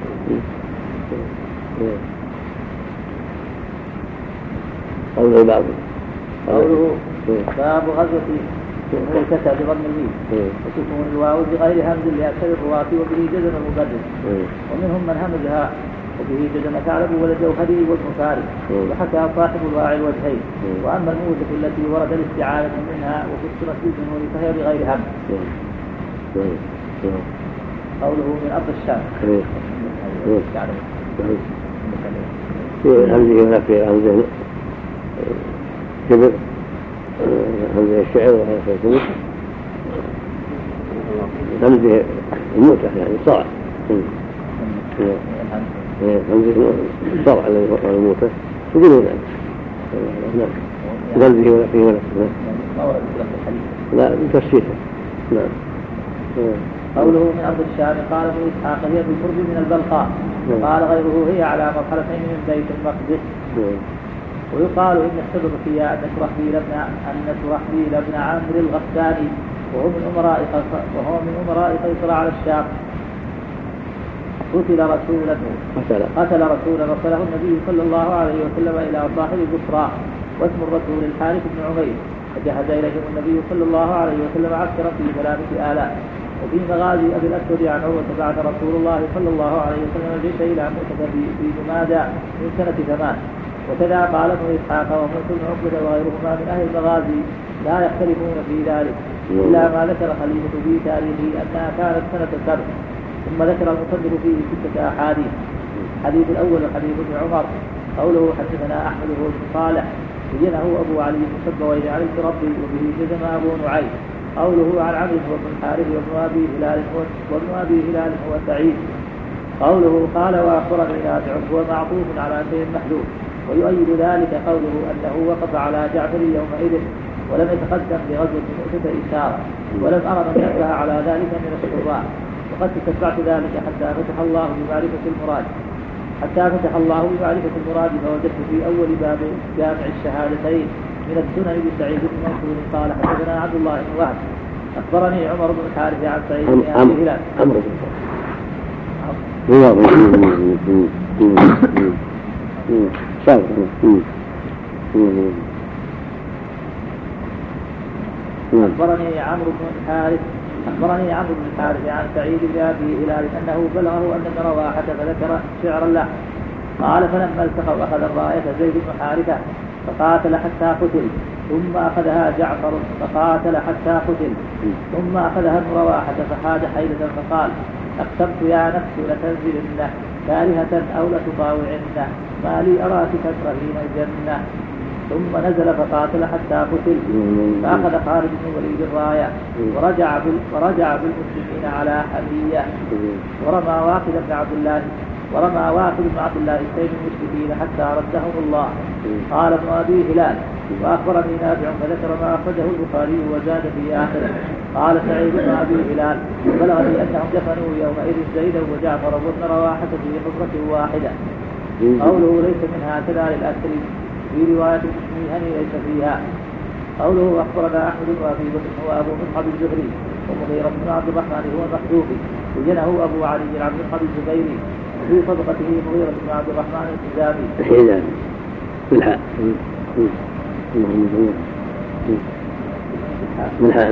قوله باب قوله باب غزوة مؤتة بضم الميم وسكون الواو بغير همز لأكثر الرواة وبه جزم المبرد ومنهم من همزها وبه جزم ثعلب والجوهري وابن فارس وحكى صاحب الواعي الوجهين. وأما الموتة التي ورد الاستعانة منها وفسرت بالجنون فهي بغير همز. قوله من أرض الشام في همزه هنا في همزه كبر همزه الشعر وهذا الكبر همزه الموتة يعني صرع همزه صرع الذي وقع الموتة يقولون نعم همزه ولا فيه ولا لا تفسيره. نعم. قوله من أرض الشام قال ابن إسحاق هي بالقرب من البلقاء قال غيره هي على مرحلتين من بيت المقدس. ويقال إن السبب فيها أن شرحبيل بن أن شرحبيل بن عمرو الغساني وهو من أمراء وهو من أمراء قيصر على الشام قتل رسولا قتل رسولا رسله النبي صلى الله عليه وسلم إلى صاحب البصرى واسم الرسول الحارث بن عمير فجهز إليهم النبي صلى الله عليه وسلم عسكرا في ثلاثة آلاف. وفي مغازي أبي الأسود عن عروة بعث رسول الله صلى الله عليه وسلم الجيش إلى مؤتة في جمادى من سنة ثمان. وكذا قال ابن إسحاق وموسى بن عقبة وغيرهما من أهل المغازي لا يختلفون في ذلك إلا ما ذكر خليفة في تاريخه أنها كانت سنة سبع. ثم ذكر المصدر فيه ستة أحاديث. الحديث الأول حديث ابن عمر قوله حدثنا أحمد بن صالح بينه أبو علي بن سبويه عن الربي وبه جزم أبو نعيم. قوله عن عمرو بن الحارث وابن أبي هلال وابن أبي هلال هو سعيد. قوله قال وأخبرني نافع هو معطوف على شيء محذوف. ويؤيد ذلك قوله أنه وقف على جعفر يومئذ ولم يتقدم لغزوة مؤتة إشارة ولم أرى من يقبل على ذلك من الشراء. وقد تتبعت ذلك حتى فتح الله بمعرفة المراد حتى فتح الله بمعرفة المراد فوجدت في أول باب جامع الشهادتين من السنن بسعيد بن منصور قال حدثنا عبد الله بن وهب أخبرني عمر بن الحارث عن سعيد بن أبي هلال عمرو أخبرني عمرو بن الحارث أخبرني عمرو بن الحارث عن سعيد بن أبي هلال أنه بلغه أن ابن رواحة فذكر شعرا له قال فلما التقوا أخذ الراية زيد بن حارثة فقاتل حتى قتل ثم أخذها جعفر فقاتل حتى قتل ثم أخذها ابن رواحة فحاد حيلة فقال أقسمت يا نفس لتنزلن كارهة أو لتطاوعنه ما لي أراك تكرهين الجنة. ثم نزل فقاتل حتى قتل فأخذ خالد بن وليد الراية ورجع, ورجع بالمسلمين على حمية ورمى واقد بن عبد الله ورمى واحد بن عبد الله السيد المشركين حتى ردهم الله. قال ابن أبي هلال وأخبرني نافع فذكر ما أخرجه البخاري وزاد في آخره. قال سعيد بن أبي هلال بلغني أنهم دفنوا يومئذ زيدا وجعفر وابن رواحة في حفرة واحدة. قوله ليس منها كذا للأكل في رواية المسلمين ليس فيها. قوله أخبرنا أحمد وأبي بكر وأبو مصعب الزهري ومغيرة بن عبد الرحمن هو المخزومي وجنه أبو علي عبد الحق الزبيري وفي طبقته مغيرة بن عبد الرحمن الحزامي. حينان بالحاء بالحاء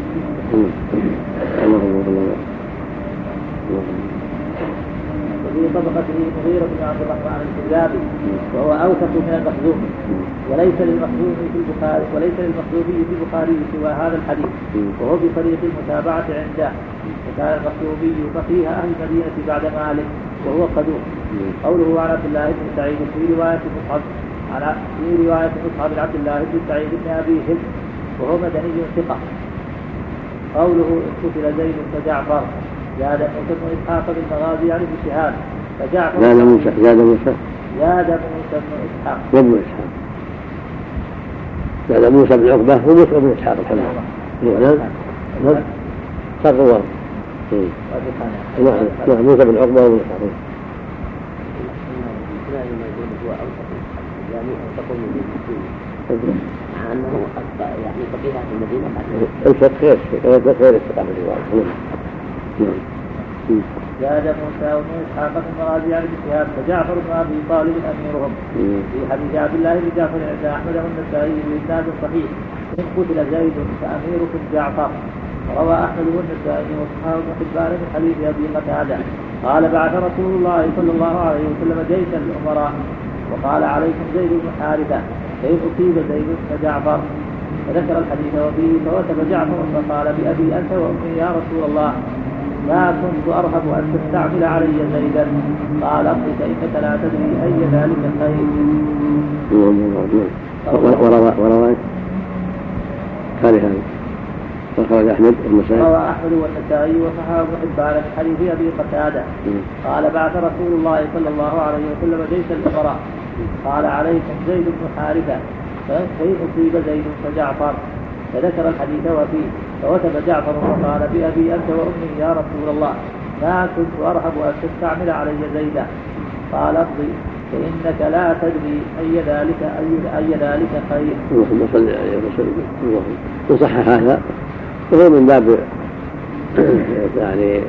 وفي طبقته مغيرة بن عبد الرحمن الحزامي وهو أوثق من المخزومي وليس للمخزومي في البخاري وليس للمخزومي في البخاري سوى هذا الحديث وهو بطريق المتابعة عنده. وكان المخزومي فقيه أهل المدينة بعد مالك وهو قدوم. قوله عن عبد الله بن سعيد في رواية مصعب على في رواية مصعب عبد الله بن سعيد بن أبي هند وهو مدني ثقة. قوله اقتتل زيد فجعفر زاد موسى بن إسحاق بالمغازي عن ابن شهاب فجعفر زاد موسى زاد موسى زاد موسى بن إسحاق وابن إسحاق زاد موسى بن عقبة وموسى بن إسحاق الحمد لله. نعم صار الورد نعم موسى بن عقبة وابن إسحاق. مع أنه يعني فقيها في المدينة الفقه غير غير الثقافة الرواية. زاد موسى بن إسحاق في المغازي عن ابن شهاب فجعفر بن أبي طالب أميرهم. في حديث عبد الله بن جعفر عند أحمد والنسائي بإسناد صحيح إن قتل زيد فأميركم جعفر. روى أحمد والنسائي وأصحاب بن حبان من حديث أبي قتادة قال بعث رسول الله صلى الله عليه وسلم جيشا للأمراء وقال عليكم زيد بن حارثة فإن أصيب زيد فجعفر. فذكر الحديث وفيه فوثب جعفر فقال بأبي أنت وأمي يا رسول الله ما كنت أرهب أن تستعمل علي زيدا. قال أخذ إنك لا تدري أي ذلك خير. وروى وروى ثالثا وخرج أحمد والنسائي روى أحمد والنسائي وصححه ابن حبان من حديث أبي قتادة قال بعث رسول الله صلى الله عليه وسلم جيش الأمراء قال عليكم زيد بن حارثة فإن أصيب زيد فجعفر. فذكر الحديث وفيه فوثب جعفر وقال بأبي أنت وأمي يا رسول الله ما كنت أرهب أن تستعمل علي زيدا. قال اقضي فإنك لا تدري أي ذلك أي, أي ذلك خير. اللهم صل عليه وسلم. وصح هذا وهو من باب يعني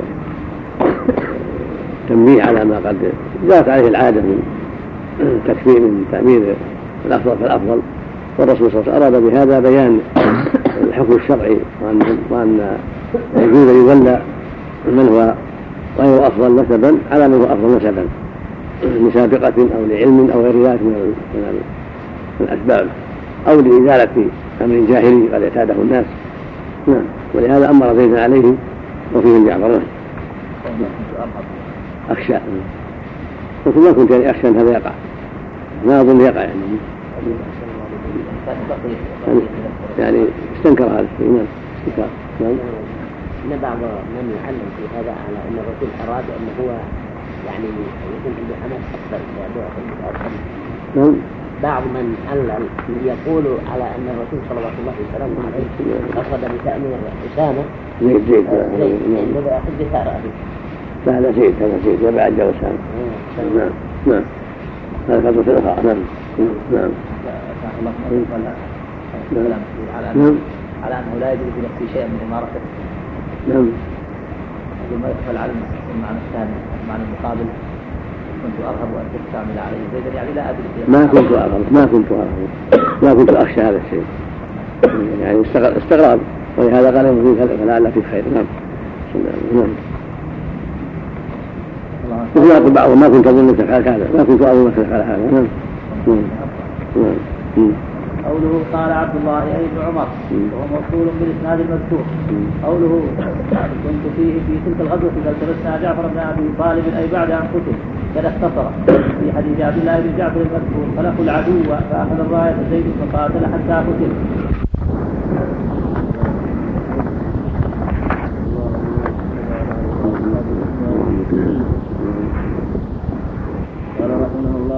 تنبيه على ما قد جاءت عليه العادة من تكفير من تأمير الأفضل فالأفضل. والرسول صلى الله عليه وسلم أراد بهذا بيان الحكم الشرعي وأن يجوز يولى من هو غير أفضل نسبا على من هو أفضل نسبا لسابقة أو لعلم أو غير ذلك من الأسباب أو لإزالة أمر جاهلي قد اعتاده الناس. نعم ولهذا أمر زيدا عليه وفيهم جعفر. أخشى قلت ما كنت يعني أخشى أن هذا يقع ما أظن يقع يعني يعني استنكر هذا الشيء. نعم استنكر. نعم إن بعض من يعلم في هذا على أن الرسول أراد أن هو يعني يكون عنده حماس أكثر لأبوه. نعم بعض من علم يقول على أن الرسول صلى الله عليه وسلم أخذ بتأمير أسامة زيد زيد زيد أخذ بثار أبيه. لا هذا زيد هذا زيد وبعد جاء أسامة. نعم نعم هذا قصة أخرى. نعم نعم نعم على أنه لا يجوز لنفسه شيئا من إمارته. نعم ثم يدخل على المعنى الثاني المعنى المقابل كنت أرهب أن تستعمل عليه زيدا يعني لا أدري ما كنت أرهب ما كنت أرهب ما كنت أخشى هذا الشيء يعني استغراب ولهذا قال يمكن فلعل في خير. نعم نعم وفي يقول بعضهم ما كنت أظن تفعل هذا ما كنت أظن تفعل هذا. نعم نعم قوله قال عبد الله أي ابن عمر وهو موصول بالإسناد المذكور. قوله كنت فيه في تلك الغزوة بل تبسنا جعفر بن أبي طالب أي بعد أن قتل قد اختصر في حديث عبد الله بن جعفر المذكور فلقوا العدو فأخذ الراية زيد فقاتل حتى قتل.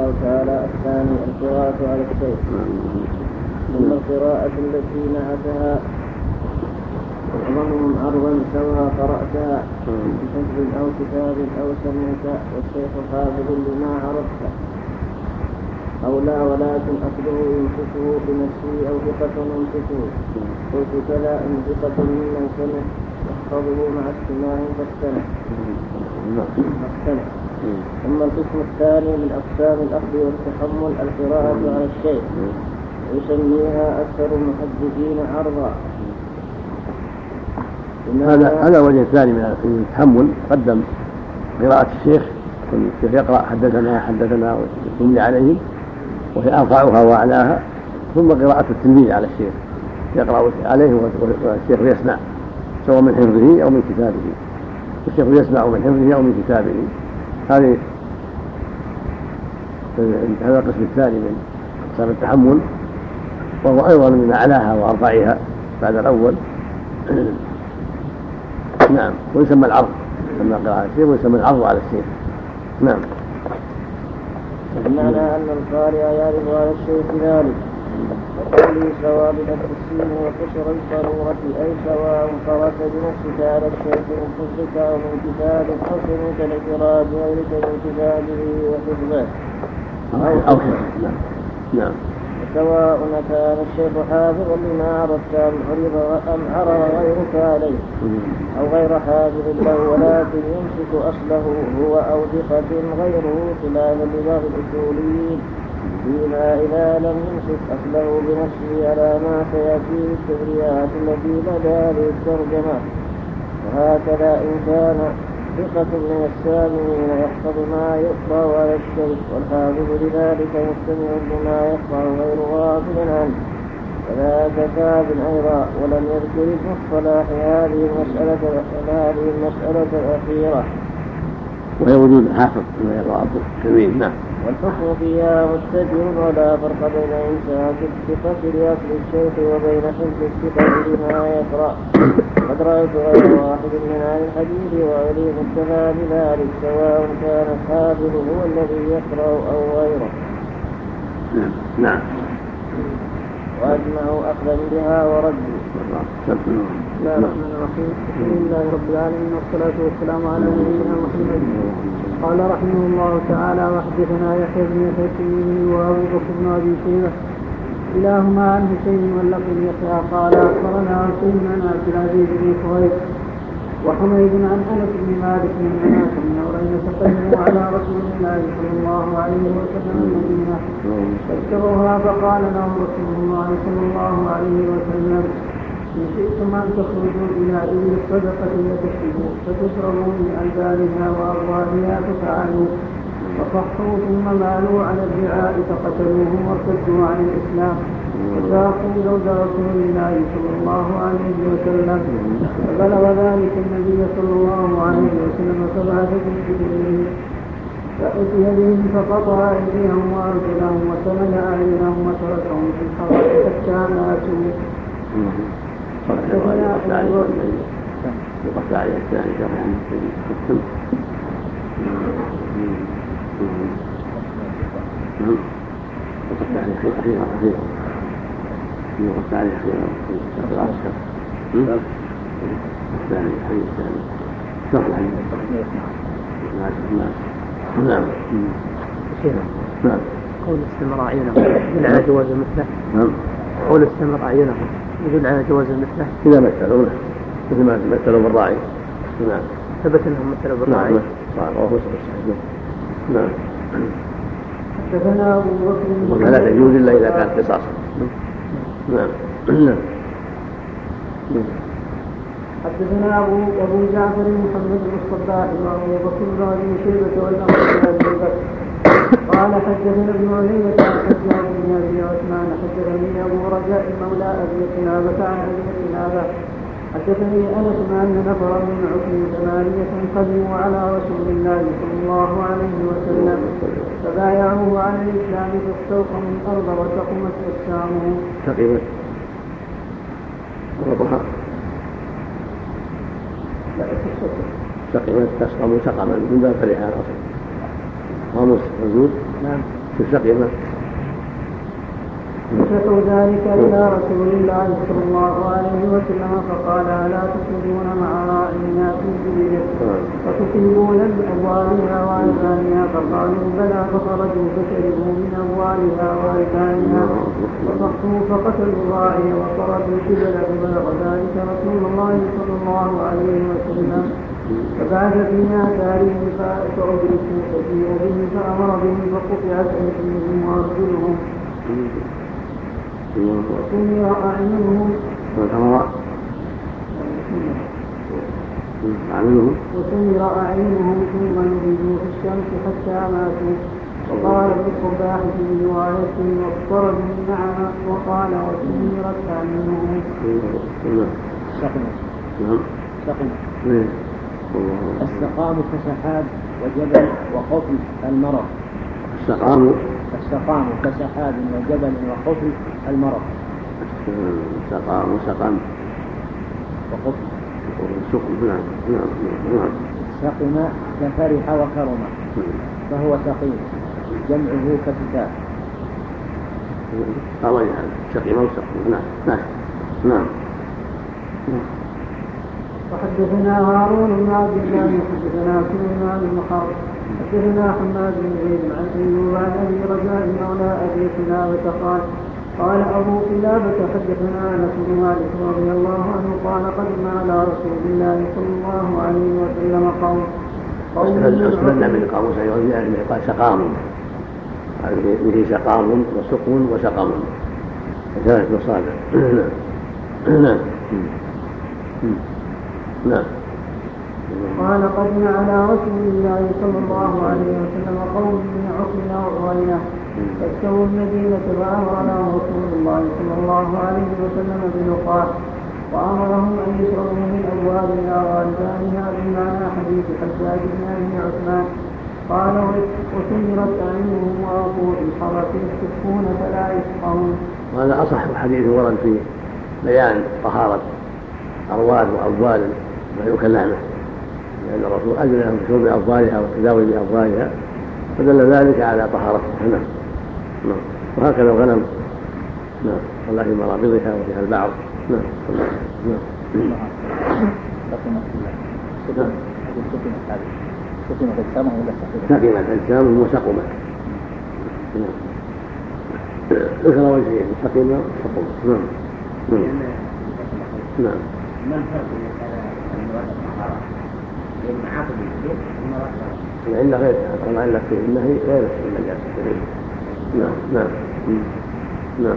الله تعالى. الثاني القراءة على الشيخ. ثم القراءة التي نعتها معظمهم عرضا سواء قرأتها من حفظ أو كتاب أو سمعت والشيخ حافظ لما عرفت أو لا، ولكن أصله يمسكه بنفسه أو ثقة يمسكه. قلت كذا إن ثقة ممن سمع يحفظه مع استماع فاستمع. ثم القسم الثاني من أقسام الأخذ والتحمل القراءة على الشيخ، ويسميها أكثر المحدثين عرضا. هذا هذا الوجه الثاني من التحمل. قدم قراءة الشيخ، الشيخ يقرأ حدثنا حدثنا ويملي عليهم وهي أرفعها وأعلاها، ثم قراءة التلميذ على الشيخ يقرأ عليه والشيخ يسمع سواء من حفظه أو من كتابه، الشيخ يسمع من حفظه أو من كتابه. هذه هذا القسم الثاني من أقسام التحمل، وهو أيضا من أعلاها وأرفعها بعد الأول. نعم. ويسمى العرض، يسمى قراءة الشيخ ويسمى العرض على الشيخ. نعم. بمعنى أن القارئ يعرض على الشيخ ذلك، وقوله سواء بفتح السين وكسر الضرورة، أي سواء قرأت بنفسك على الشيخ من حفظك أو من كتاب أو سمعت لقراءة غيرك من كتابه وحفظه أو حفظه. نعم. سواء كان الشيخ حافظا لما عرفت أم عرض أم عرض غيرك عليه أو غير حافظ له، ولكن يمسك أصله هو أو ثقة غيره، خلافا لبعض الأصوليين فيما إذا لم يمسك أصله بنفسه على ما سيأتي التبريات التي بدا للترجمة. وهكذا إن كان ثقة من السامعين يحفظ ما يقرأ على الشيخ والحافظ لذلك مستمع لما يقرأ غير غافل عنه، فذاك كاذب أيضا. ولم يذكر ابن الصلاح هذه المسألة هذه المسألة الأخيرة، وهي وجود حافظ ما يقرأ التلميذ. نعم. والحكم فيها متجه، ولا فرق بين إمساك الثقة لأصل الشيخ وبين حفظ الثقة لما يقرأ. قد رأيت غير واحد من أهل الحديث وغيره مكتفى بذلك، سواء كان الحافظ هو الذي يقرأ أو غيره. نعم. وأجمعوا أخذا بها وردوا. بسم الله الرحمن الرحيم. الحمد لله رب العالمين، والصلاة والسلام على نبينا محمد. قال رحمه الله تعالى: وحدثنا يحيى بن يحيى وأبو بكر بن أبي شيبة كلاهما عن حسين واللقب يحيى قال أخبرنا حسين عن عبد العزيز بن خويلد وحميد عن أنس بن مالك من أناس من أورين قدموا على رسول الله صلى الله عليه وسلم المدينة فاستوها، فقال لهم رسول الله صلى الله عليه وسلم: إن شئتم أن تخرجوا إلى إبل الصدقة فتشربوا فتشربوا من ألبانها وأبوابها ففعلوا، فصحوا ثم مالوا على الرعاء فقتلوهم وارتدوا عن الإسلام وساقوا زوج رسول الله صلى الله عليه وسلم، فبلغ ذلك النبي صلى الله عليه وسلم فبعث بجبريل فأتي بهم فقطع أيديهم وأرجلهم وسمن أعينهم وتركهم في الحرب حتى ماتوا. يقطع عليه الثاني كمان في السم. يقطع عليه أخيرا أخيرا يقطع عليه أخيرا في العسكر. الثاني الحديث الثاني شرح الحديث. نعم. نعم. قول استمر أعينهم يدل على جواز مثله. نعم. قول استمر أعينهم يدل على جواز مثله. إذا مثلوا له مثل ما مثلوا بالراعي. نعم. ثبت أنهم مثلوا بالراعي. نعم. صار وهو صحيح. نعم. حدثنا أبو بكر ولا تجوز إلا إذا كانت قصاصا. نعم. نعم. حدثنا أبو أبو جعفر محمد بن الصباح وأبو بكر بن أبي شيبة والأخ قال حدثنا ابن عيينة عن حجاج بن أبي عثمان حدثني أبو رجاء مولى أبي قلابة عن أبي قلابة حدثني أنس أن نفرا من عقل ثمانية قدموا على رسول الله صلى الله عليه وسلم فبايعوه على الإسلام فاستوقموا الأرض وسقمت أجسامهم. سقمت وضحى سقمت تسقم سقما من باب فرحان أصلا قاموس موجود. نعم. في السقيمة. فشكوا ذلك إلى رسول الله صلى الله عليه وسلم فقال ألا تصلون مع راعينا في سبيله وتصيبون بأبوالها وألبانها فقالوا بلى فخرجوا فشربوا من أبوالها وألبانها فصحوا فقتلوا الراعي وطردوا الكبل فبلغ ذلك رسول الله صلى الله عليه وسلم فبعث في آثارهم فأدركوا فجيء به فأمر بهم فقطعت أيديهم وأرجلهم وسمر أعينهم وسمر أعينهم ثم نبذوا في الشمس حتى ماتوا. وقال ابن الصباح في روايته واضطربوا معها وقال وسمرت أعينهم. السقام كسحاب وجبل وقفل المرض. السقام السقام كسحاب وجبل وقفل المرض. سقام وسقم وقفل سقم. نعم نعم نعم. سقم كفرح وكرم فهو سقيم جمعه ككتاب. الله يجعل سقيم وسقم. نعم نعم نعم. وحدثنا هارون بن عبد الله حدثنا سليمان بن حرب حدثنا حماد بن زيد عن ايوب عن ابي رجاء مولى ابي قلابة قال قال ابو قلابة حدثنا انس بن مالك رضي الله عنه قال قدمنا على رسول الله صلى الله عليه وسلم قوم قوم استفدنا من قاموس يعني قال سقام به سقام وسقم وسقم ثلاث مصادر. نعم نعم. قال قدم على رسول الله صلى الله عليه وسلم قوم من عقلنا وغينا فاستووا المدينة فأمر لهم رسول الله صلى الله عليه وسلم بلقاح وأمرهم أن يشربوا من أبوابها وألبانها بمعنى حديث حجاج بن أبي عثمان قال وسمرت أعينهم وأقول الحرة يستسقون فلا يسقون. وهذا أصح حديث ورد في بيان طهارة أرواد وأبوال ما يؤكل لحمه لأن الرسول أذن لهم بشرب أبوالها والتداوي بأبوالها فدل ذلك على طهارتها. نعم وهكذا الغنم نعم والله في مرابضها وفيها البعض. نعم نعم. سقمت أجسام وسقمت. نعم ذكر وجهين سقمة وسقمت. نعم نعم. ما الفرق بين المراد الطهارة بين معاقب الحديث والمراد العلة غير طبعا العلة في النهي غير النجاسة. نعم نعم نعم.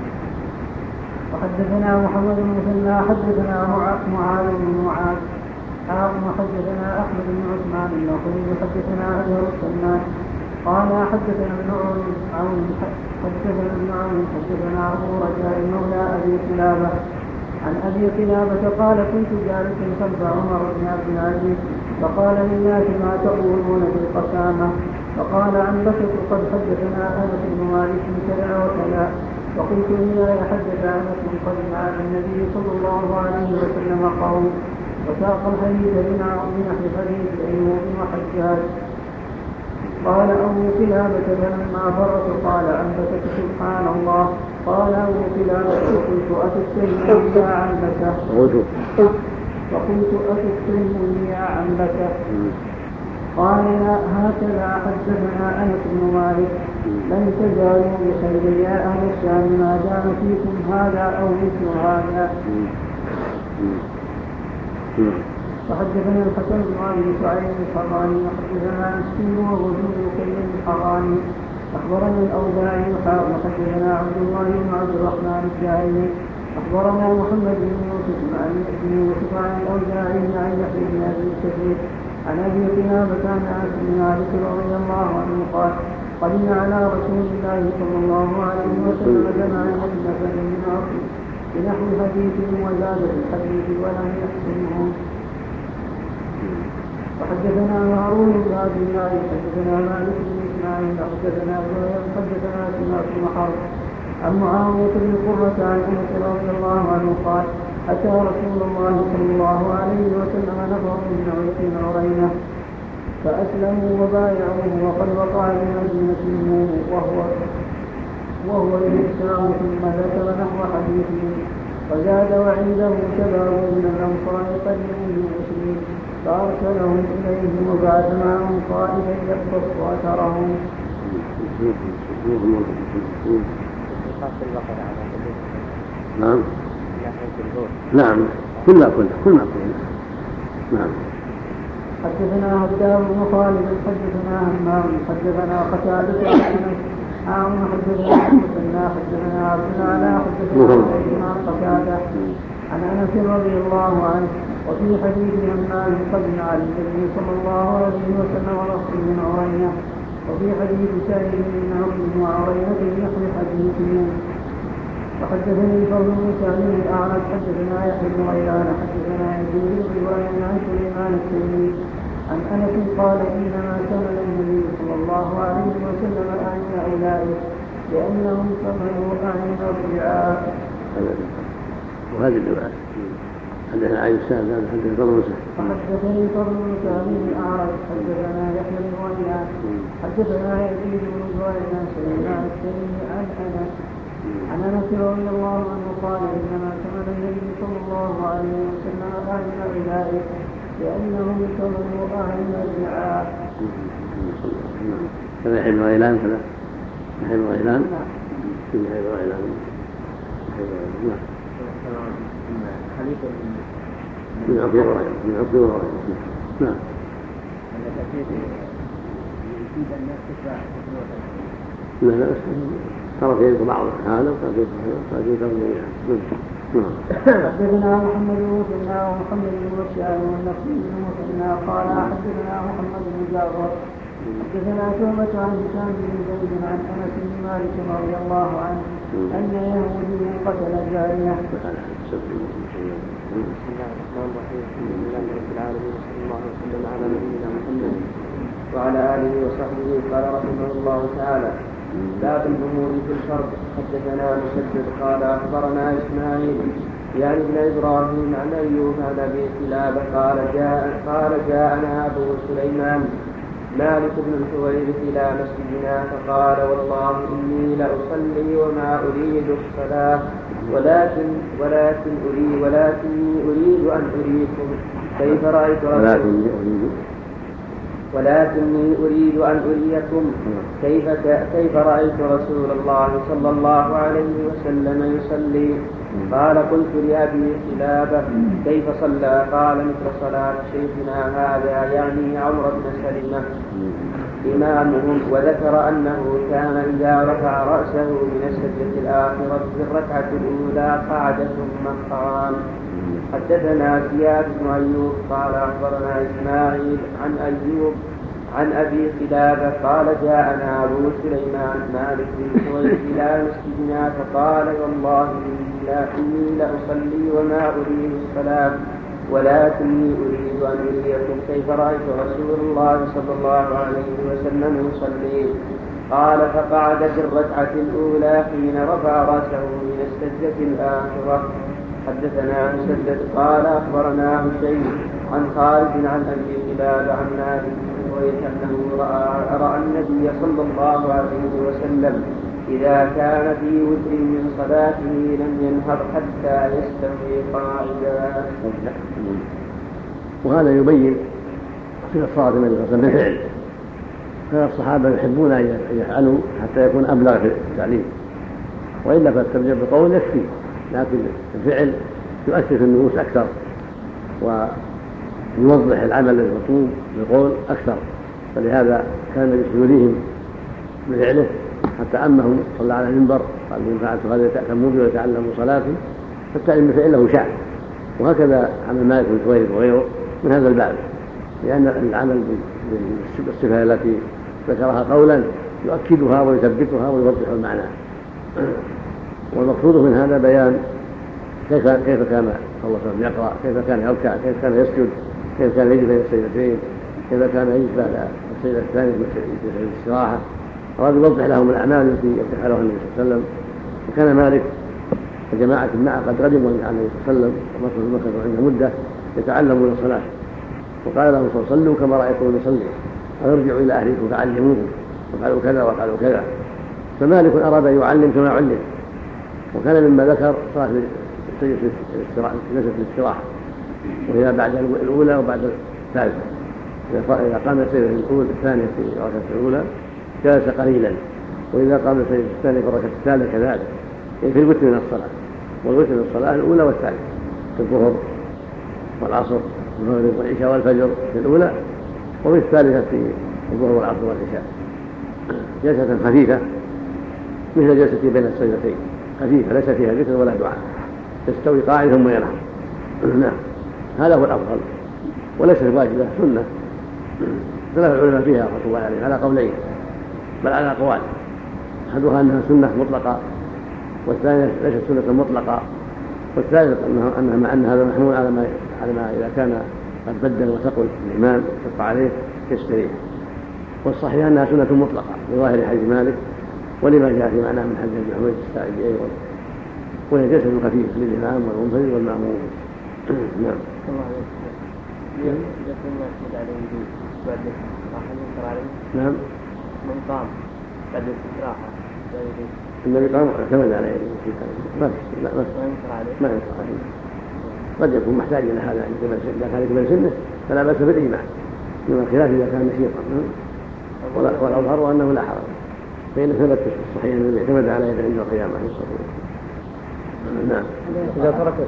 وحدثنا محمد بن مثنى حدثنا معاذ بن معاذ حدثنا أحمد بن عثمان النخعي حدثنا أبي السمان قال حدثنا ابن عون حدثنا ابن عون حدثنا أبو رجاء مولى أبي قلابة عن أبي قلابة قال كنت جالسا خلف عمر بن عبد العزيز فقال للناس ما تقولون في القسامة فقال عنبسة قد حدثنا أنس بن مالك كذا وكذا وقلت إن لا يحدث أنس قد عن النبي صلى الله عليه وسلم قوم وساق الحديث بنحو حديث أيوب وحجاج. قال أبو قلابة فلما فرغت قال عنبسة سبحان الله قال أبو قلابة فقلت أتستهين يا عنبسة فقلت أتستهين يا عنبسة قال هكذا حدثنا أنس بن مالك لن تزالوا بخير يا أهل الشام ما دام فيكم هذا أو مثل هذا. وحدثنا الحسن بن علي سعيد الحراني وحدثنا مسكين وغزو كيل الحراني أخبرنا الأوزاعي وحدثنا عبد الله بن عبد الرحمن الجاهلي أخبرنا محمد بن يوسف عن ابن يوسف عن الأوزاعي عن يحيى بن أبي كثير عن أبي قلابة عن أنس بن مالك رضي الله عنه قال قدمنا على رسول الله صلى الله عليه وسلم جمعا نفر من عقل بنحو حديث وزاد في الحديث ولم يحسنهم. وحدثنا هارون بن عبد الله حدثنا مالك بن اسماعيل حدثنا حدثنا سماك بن حرب عن معاوية بن قرة عن انس رضي الله عنه قال اتى رسول الله صلى الله عليه وسلم نفر من عيق عرينه فأسلموا وبايعوه وقد وقع بمدينة وهو وهو الإسلام ثم ذكر نحو حديثه وزاد وعنده شباب من الأنصار قدموا المسلمين فأرسلهم إليه وبعث معهم قائدا يقتص أثرهم. نعم نعم كل ما كنا كل ما كنا نعم. حدثنا هدام بن خالد حدثنا همام حدثنا قتادة عن حدثنا حدثنا حدثنا عبد الأعلى حدثنا عن قتادة عن أنس رضي الله عنه وفي حديث همام قدم على النبي صلى الله عليه وسلم ورسول من عرينة وفي حديث سعيد بن عمرو وعرينة نحو حديثهم. وحدثني الفضل بن سعيد الأعرج حدثنا يحيى بن غيلان حدثنا يزيد بن إبراهيم عن سليمان التيمي عن أنس قال إنما كمل النبي صلى الله عليه وسلم أعين أولئك لأنهم كملوا أعين الرعاء. وهذه الرواية حدثنا عن السائل هذا حدثنا الفضل بن سعيد. وحدثني الفضل بن سعيد الأعرج حدثنا يحيى بن غيلان حدثنا يزيد بن إبراهيم عن سليمان التيمي عن أنس عن أنس رضي الله عنه قال إنما كمل النبي صلى الله عليه وسلم أعين أولئك لأنهم كملوا أعين الرعاء. كذا يحيى بن غيلان كذا يحيى بن غيلان يحيى بن غيلان خليفة من عبد الله من عبد الله نعم. لا لا ترى في بعض هذا وترى في بعض نعم. حدثنا محمد بن مسلم ومحمد بن بشار والنصر بن مسلم قال حدثنا محمد بن جعفر حدثنا شعبة عن هشام بن زيد عن أنس بن مالك رضي الله عنه أن يهوديا قتل جارية. بسم الله الرحمن الرحيم الحمد لله رب العالمين صلى الله وسلم على نبينا محمد وعلى آله وصحبه. قال رحمه الله تعالى باب الأمور في الفرض. حدثنا مسدد قال أخبرنا إسماعيل يعني ابن إبراهيم عن أيوب عن أبي كلابة قال جاء قال جاءنا أبو سليمان مالك بن الحويرث إلى مسجدنا فقال والله إني لأصلي وما أريد الصلاة ولكن ولكن أريد ولكني أريد أن أريكم كيف رأيت رسول ولكني أريد أن أريكم كيف كيف رأيت رسول الله صلى الله عليه وسلم يصلي. قال قلت لأبي كلابة كيف صلى؟ قال مثل صلاة شيخنا هذا يعني عمرو بن سلمة إمامهم. وذكر أنه كان إذا رفع رأسه من السجدة الآخرة في الركعة الأولى قعد ثم قام. حدثنا زياد بن أيوب قال أخبرنا إسماعيل عن أيوب عن أبي كلابة قال جاءنا أبو سليمان مالك بن حويرث إلى مسجدنا فقال والله إني لأصلي وما أريد الصلاة ولكني أريد أن أريكم كيف رأيت رسول الله صلى الله عليه وسلم يصلي. قال فقعد في الركعة الأولى حين رفع رأسه من السجدة الآخرة. حدثنا مسدد قال أخبرنا هشيم عن خالد عن أبي كلابة عن مالك أنه رأى, رأى النبي صلى الله عليه وسلم إذا كان في وتر من صلاته لم ينهض حتى يستوي قاعدا. وهذا يبين صفة صلاة النبي صلى الله عليه وسلم بالفعل. كان الصحابة يحبون أن يفعلوا حتى يكون أبلغ في التعليم، وإلا فالتبليغ بقول يكفي، لكن الفعل يؤثر في النفوس أكثر ويوضح العمل المطلوب بالقول أكثر. فلهذا كان يريهم بفعله حتى أمهم صلى على المنبر قال من فعلت هذا تأتموا به ويتعلموا صلاتي، فالتعليم بفعله شأن. وهكذا عمل مالك بن حويرث وغيره من هذا الباب، لأن العمل بالصفة التي ذكرها قولا يؤكدها ويثبتها ويوضح المعنى. والمقصود من هذا بيان كيف كيف كان صلى الله عليه وسلم يقرأ، كيف كان يركع، كيف كان يسجد، كيف كان يجلس بين السجدتين، كيف كان يجلس بعد السجدة الثانية في الاستراحة. أراد يوضح لهم الأعمال التي يفعلها النبي صلى الله عليه وسلم. وكان مالك وجماعة معه قد قدموا عن النبي صلى الله عليه وسلم ومكثوا عنده مدة يتعلمون الصلاة، وقال لهم صلوا كما رأيتم يصلي، أو ارجعوا إلى أهلكم فعلموهم وفعلوا كذا وفعلوا كذا. فمالك أراد أن يعلم كما علم، وكان مما ذكر صلاة جلسة الاستراحة وهي بعد الأولى وبعد الثالثة. إذا قام السيد الثانية في الركعة الأولى جلس قليلا، وإذا قام السيد الثانية في الركعة الثالثة كذلك، يعني في الوتر من الصلاة. والوتر من الصلاة الأولى والثالثة في الظهر والعصر والمغرب والعشاء والفجر في الأولى، وفي الثالثة في الظهر والعصر والعشاء. جلسة خفيفة مثل جلسة بين السجدتين، خفيفة ليس فيها ذكر ولا دعاء، يستوي قاعد ثم ينام. نعم، هذا هو الأفضل، وليس واجبة، سنة. ثلاث العلماء فيها رحمة الله عليه على قولين، بل على أقوال. أحدها أنها سنة مطلقة، والثانية ليست سنة مطلقة، والثالث أنها مع أن هذا محمول على ما على ما إذا كان قد بدل وثقل الإمام شق عليه يستريح. والصحيح أنها سنة مطلقة بظاهر حديث مالك، ولما جاء في معناه من حديث ابن حميد الساعدي أيضا، وهي جلسة خفيفة للإمام والمنفرد والمأموم. نعم. إذا كنا نشهد عليه وجود بعد الاستراحة ينكر عليه. نعم. من قام بعد الاستراحة النبي قام اعتمد عليه ما لا ما ينكر عليه. ما ينكر عليه. قد يكون محتاج إلى هذا إذا كان كبر سنه فلا بأس بالإجماع، من الخلاف إذا كان نشيطا، والأظهر أنه لا حرج، فإن ثبت في الصحيح أنه اعتمد عليه عند القيامة. نعم. إذا تركته.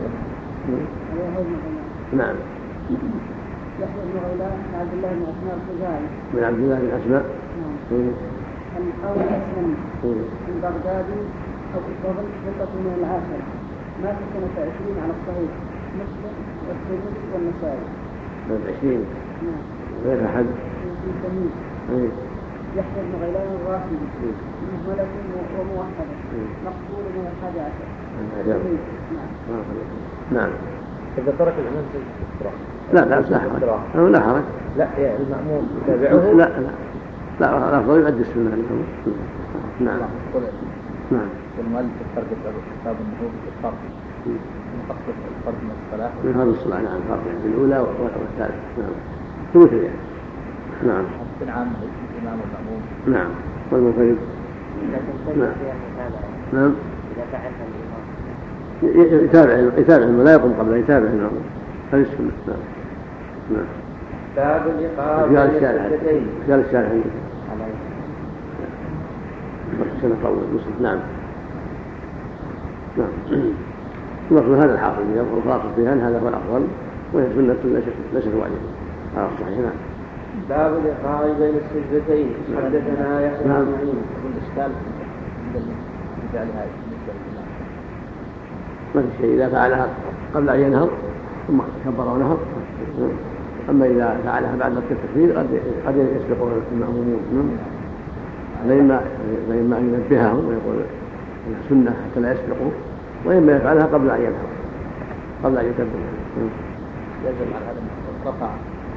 نعم. يحيى بن غيلان من عبد الله بن أسماء الخزاعي. من عبد الله بن أسماء. نعم. أو الأسلمي البغدادي أبو الفضل ثقة من العاشرة، مات سنة عشرين على الصحيح، مسلم والترمذي والنسائي. سنة عشرين. نعم. غير أحد. في تمييز. يحيى بن غيلان الرافدي مهملة وموحدة، مقبول من الحادي عشر. نعم. نعم. إذا ترك الإمام في الاستراحة لا لا لا حرج. لا حرج. لا يا المأموم يتابعه. لا لا لا الأفضل يؤدي السنة له. نعم. نعم. والمؤلف الفرق كتاب النهوض بالفرق من قصد الفرق من الصلاة. من هذه الصلاة نعم فرق في الأولى والثالثة. نعم. ثبوت يعني. نعم. حسن عام الإمام والمأموم. نعم. والمنفرد. نعم. نعم. إذا فعلها الإمام يتابع يتابع لا يقوم قبل يتابع الإمام. هذه السنة. نعم. نعم. باب الإقامة رجال الشارع رجال الشارع سنة أول مسلم. نعم. نعم. المقصود هذا الحاصل الخاص فيها هذا هو الأفضل، وهي سنة ليست واجبة على الصحيح. نعم. باب الإقامة بين السجدتين. حدثنا يحيى بن معين. والإشكال بجعلها بالنسبة للإمام ما في شيء إذا فعلها قبل أن ينهض ثم كبر ونهض. أما إذا فعلها بعد التكبير قد قد يسبق المأمومون، فإما فإما أن ينبههم ويقول إنها سنة حتى لا يسبقوا، وإما يفعلها قبل أن ينهض قبل أن يكبر. يجب على هذا الرفع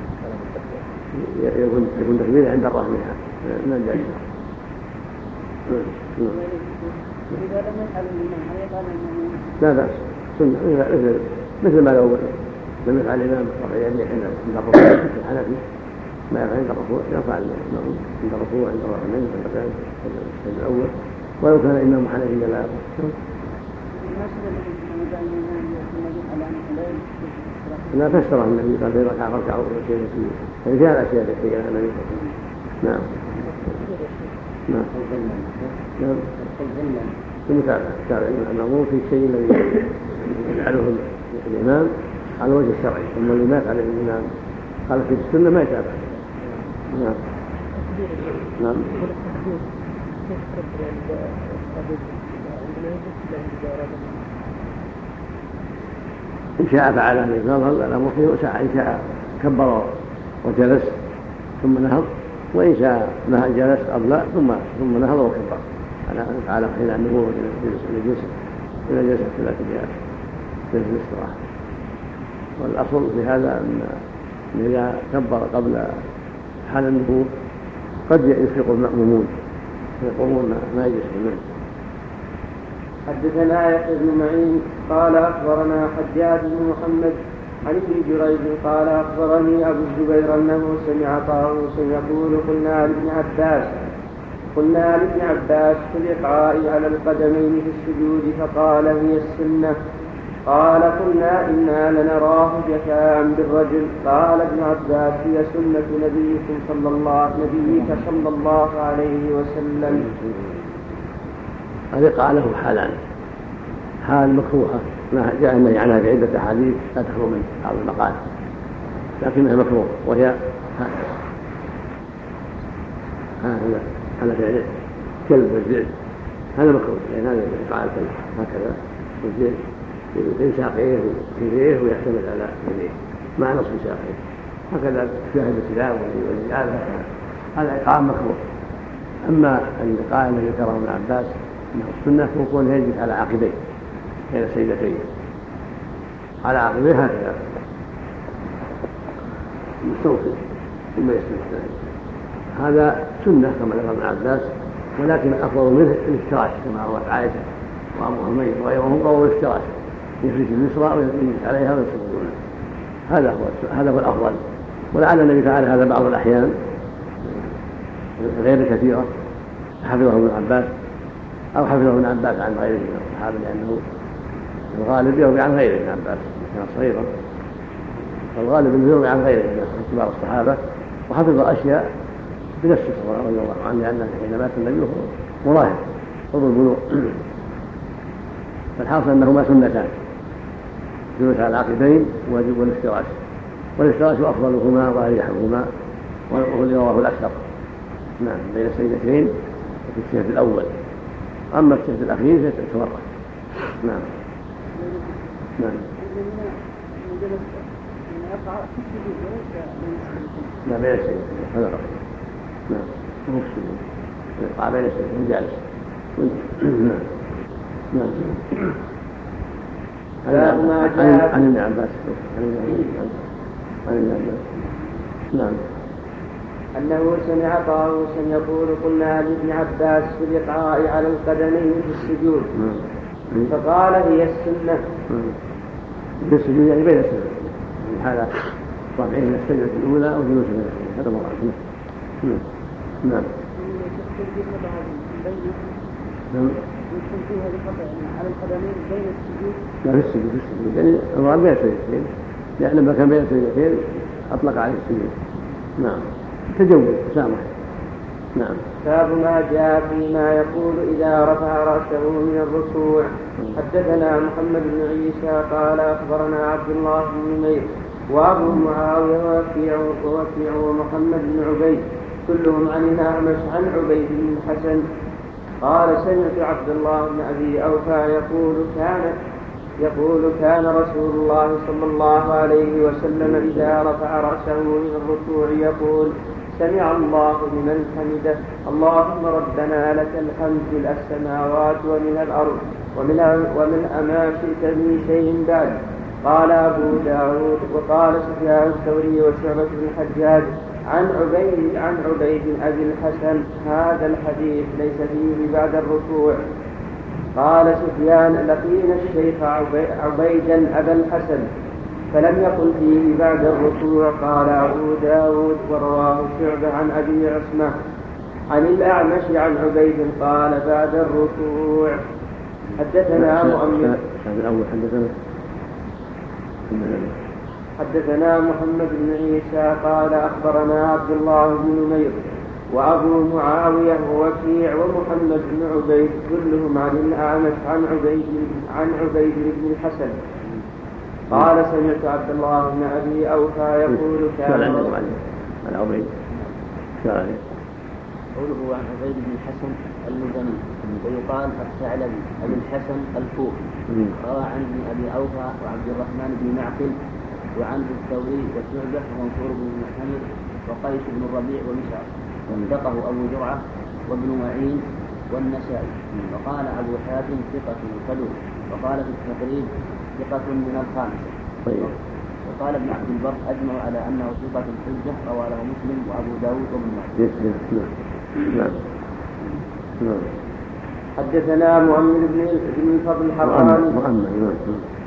يكون يكون تكبير عند الرفع منها من الجائزة. إذا لم يفعل الإمام هل يفعل المأموم؟ لا بأس، سنة مثل مثل ما لو لم يفعل الإمام رفع يديه عند الركوع في الحنفي ما يفعل عند الركوع يفعل المأموم عند الركوع عند الرفع منه عند السجد الأول، ولو كان الإمام حنفيا لا يفعل. لا تشترى النبي قال في ركعة فركعوا وشيء فيه، يعني فيها الأشياء التي فيها النبي. نعم. نعم. نعم. المتابعة تابع المأمور في الشيء الذي يفعله الإمام على وجه الشرعي، ثم اللي ما يفعل الإمام قال في السنة ما يتابع. نعم. نعم. إن شاء فعله الإمام الأمر فيه وسعى، إن شاء كبر وجلس ثم نهض، وإن شاء نهض جلس قبل ثم ثم نهض وكبر على أن فعل حين النبوة إلى جلسة إلى جلسة ثلاث جهات جلسة الاستراحة. والأصل في هذا أن إذا كبر قبل حال النبوة قد يسبق المأمومون فيقومون ما يجلس منه. حدثنا يحيى بن معين قال أخبرنا حجاج بن محمد عن ابن جريج قال أخبرني أبو الزبير أنه سمع طاووسا يقول قلنا لابن عباس قلنا لابن عباس في الإقعاء على القدمين في السجود فقال هي السنة. قال قلنا إنا لنراه جفاء بالرجل. قال ابن عباس هي سنة نبيكم صلى الله نبيك صلى الله عليه وسلم. الإقعاء له حالان، حال مكروهة ما جاء النهي عنها في عدة أحاديث لا تخلو من بعض المقال لكنها مكروه، وهي هذا هذا فعل كلب والذئب هذا مكروه، لأن هذا يفعل الكلب هكذا والذئب بين ساقيه وكيفيه ويعتمد على يديه مع نصف ساقيه هكذا تشاهد الكلاب والذئاب هذا إقعاء مكروه. أما الإقعاء الذي ذكره ابن عباس أنه السنة ويكون يجلس على عقبيه بين السيدتين على عقبيه هكذا مستوفي ثم يسجد. هذا سنة كما ذكر ابن عباس، ولكن الأفضل منه الافتراش كما روت عائشة وأبو حميد وغيرهم رووا الافتراش يفرش اليسرى ويجلس عليها ويسجد. هذا هو هذا هو الأفضل، ولعل النبي فعل هذا بعض الأحيان غير كثيرة حفظه ابن عباس أو حفظه ابن عباس عن غيره من الصحابة، لأنه الغالب يروي عن غيره ابن عباس كان صغيرا، فالغالب انه يروي عن غيره من كبار الصحابة وحفظ أشياء بنفسه رضي الله عنه، لأن حين مات النبي هو مراهق قرب البلوغ. فالحاصل أنهما سنتان، جلوس على العقبين والافتراش، والافتراش أفضلهما وأريحهما وهو اللي رواه الأكثر نعم بين السيدتين في الشهر الأول. أما الشهر الأخير فيتورط نعم نعم لا بين السيدتين هذا رأي نعم هو السجود يقع بين السيدتين جالس نعم نعم عن ابن عباس عن ابن عباس نعم أنه سمع طاووسا يقول قلنا لابن عباس في الإقعاء على القدمين في السجود فقال هي السنة. في السجود يعني بين السجود من حالة رفعه من السجدة الأولى أو جلوسه من السجدة هذا مراد. نعم نعم نعم يكون فيها بقطع على القدمين بين السجود. لا في السجود في السجود يعني المراد بين السجدتين، لأن لما كان بين السجدتين أطلق عليه السجود. نعم تجوز سامح. نعم. باب ما جاء فيما يقول إذا رفع رأسه من الركوع. حدثنا محمد بن عيسى قال أخبرنا عبد الله بن نمير وأبو معاوية ووكيع ووكيع ومحمد بن عبيد كلهم عن الأعمش عن عبيد بن الحسن قال سمعت عبد الله بن أبي أوفى يقول كان يقول كان رسول الله صلى الله عليه وسلم إذا رفع رأسه من الركوع يقول سمع الله لمن حمده اللهم ربنا لك الحمد ملء السماوات ومن الأرض ومن ما شئت من شيء بعد. قال أبو داود وقال سفيان الثوري وشعبة بن الحجاج عن عبيد عن عبيد أبي الحسن هذا الحديث ليس فيه بعد الركوع. قال سفيان لقينا الشيخ عبيدا أبا الحسن فلم يقل فيه بعد الركوع. قال أبو داود ورواه شعبة عن أبي عصمة عن الأعمش عن عبيد قال بعد الركوع. حدثنا مؤمن حدثنا حدثنا محمد بن عيسى قال أخبرنا عبد الله بن نمير وأبو معاوية ووكيع ومحمد بن عبيد كلهم عن الأعمش عن عبيد عن عبيد بن الحسن قال سمعت عبد الله بن أبي أوفى يقول كان عن عبيد قوله عن عبيد بن الحسن المزني ويقال الثعلبي أبي الحسن الكوفي روى عن ابن أبي أوفى وعبد الرحمن بن معقل وعن الثوري وشعبة ومنصور بن محمد وقيس بن الربيع ومشعر وانتقه أبو جرعة وابن معين والنسائي. وقال أبو حاتم ثقة فلوح وقال في التقريب ثقة من الخامسة. وقال ابن عبد البر أجمع على أنه ثقة الحجة رواه له مسلم وأبو داود وابن ماجه. نعم نعم. حدثنا مؤمن بن الفضل الحراني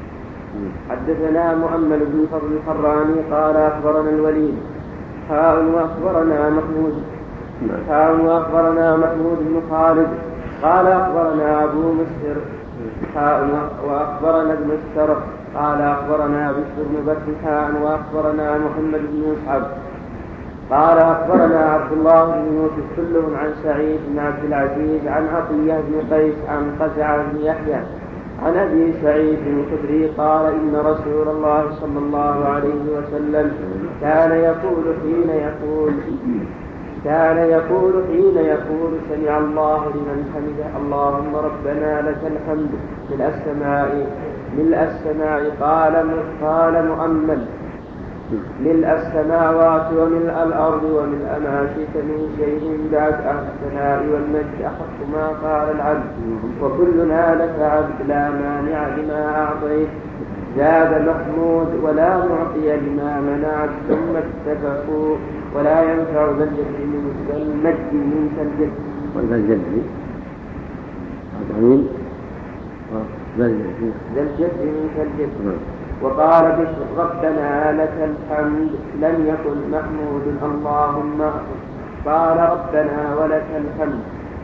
حدثنا مؤمل بن فضل الحراني قال أخبرنا الوليد حاء وأخبرنا محمود حاء وأخبرنا محمود بن خالد قال أخبرنا أبو مسهر حاء وأخبرنا ابن السرح قال أخبرنا بشر بن بكر حاء وأخبرنا محمد بن مصعب قال أخبرنا عبد الله بن يوسف كلهم عن سعيد بن عبد العزيز عن عطية بن قيس عن قزعة بن يحيى عن أبي سعيد الخدري قال إن رسول الله صلى الله عليه وسلم كان يقول حين يقول كان يقول حين يقول سمع الله لمن حمده اللهم ربنا لك الحمد ملء السماء ملء السماء قال قال مؤمل ملء السماوات وملء الأرض وملء ما شئت من شيء بعد أهل الثناء والمجد أحق ما قال العبد وكلنا لك عبد لا مانع لما أعطيت زاد محمود ولا معطي لما منعت ثم اتفقوا ولا ينفع ذا الجد منك المجد منك الجد وذا الجد أطمين ذا الجد منك الجد. وقال بشر ربنا لك الحمد لم يقل محمود اللهم قال ربنا ولك الحمد.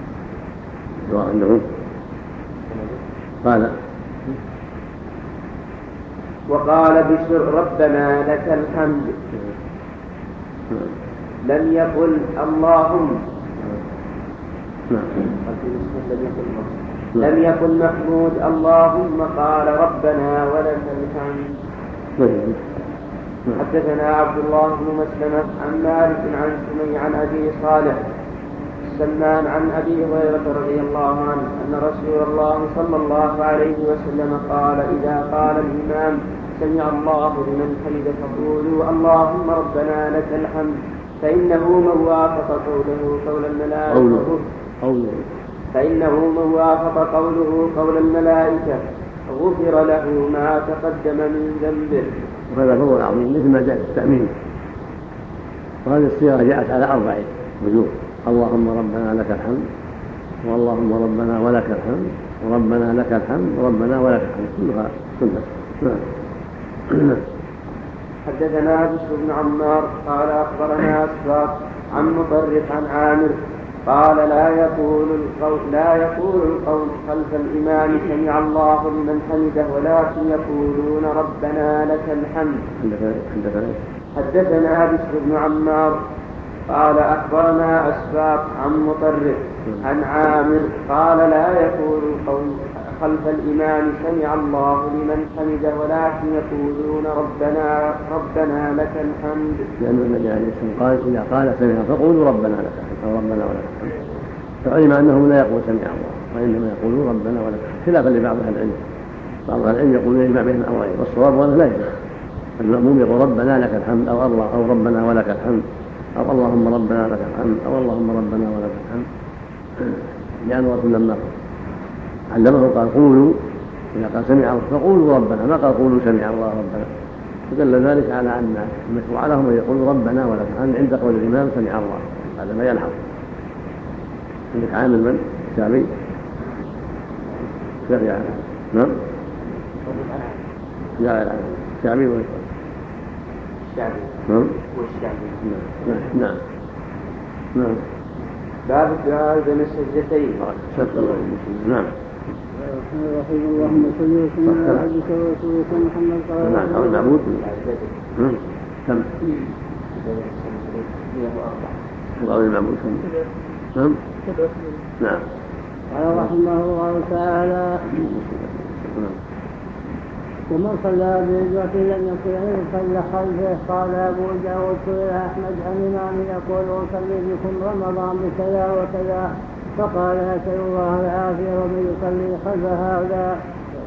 قال وقال بشر ربنا لك الحمد لم يقل اللهم لم يقل محمود اللهم قال ربنا ولك الحمد. حدثنا عبد الله بن مسلمة عن مالك عن سمي عن أبي صالح السمان عن أبي هريرة رضي الله عنه أن رسول الله صلى الله عليه وسلم قال إذا قال الإمام سمع الله لمن حمده فقولوا اللهم ربنا لك الحمد فإنه من وافق قوله قول الملائكة فإنه من وافق قوله قول الملائكة غفر له ما تقدم من ذنبه. وهذا فضل عظيم مثل ما جاء في التأمين. وهذه الصيغة جاءت على أربع وجوه اللهم ربنا لك الحمد واللهم ربنا ولك الحمد وربنا لك الحمد وربنا ولك الحمد كلها سنة. حدثنا بشر بن عمار قال أخبرنا أسباط عن مطرف عن عامر قال لا يقول القول لا يقول القول خلف الإمام سمع الله لمن حمده ولكن يقولون ربنا لك الحمد. حدثنا بشر بن عمار قال أخبرنا أسباط عن مطرف عن عامر قال لا يقول القول خلف الإمام سمع الله لمن حمده ولكن يقولون ربنا ربنا لك الحمد. لأن النبي عليه الصلاة والسلام قال إذا قال سمع فقولوا ربنا لك الحمد أو ربنا ولك الحمد فعلم أنهم لا يقول سمع الله وإنما يقولون ربنا ولك الحمد خلافا لبعض أهل العلم. بعض أهل العلم يقولون يجمع بين الأمرين والصواب وأنه لا يجمع. المأموم يقول ربنا لك الحمد أو الله أو ربنا ولك الحمد أو اللهم ربنا لك الحمد أو اللهم ربنا ولك الحمد لأن رسول الله علمه قال قولوا إذا قال سمع الله فقولوا ربنا ما قال قولوا سمع الله ربنا فدل ذلك على أن المشروع لهم أن يقولوا ربنا ولك الحمد عند قول الإمام سمع الله هذا ما يلحظ. عندك عامل من الشعبي شعبي عامل نعم لا الشعبي ولا الشعبي نعم والشعبي نعم نعم نعم باب الدعاء بين السجدتين. نعم. رحمه اللهم صل وسلم على عبدك ورسولك محمد قال نعم أو المعبود كم أو المعبود كم نعم نعم قال رحمه الله تعالى ومن صلى بالجوع لم يكن ان صلى خلفه. قال ابو داود سئل احمد عن امام يقول اصلي بكم رمضان بكذا وكذا فقال اسال الله العافيه ومن يصلي خلف هؤلاء.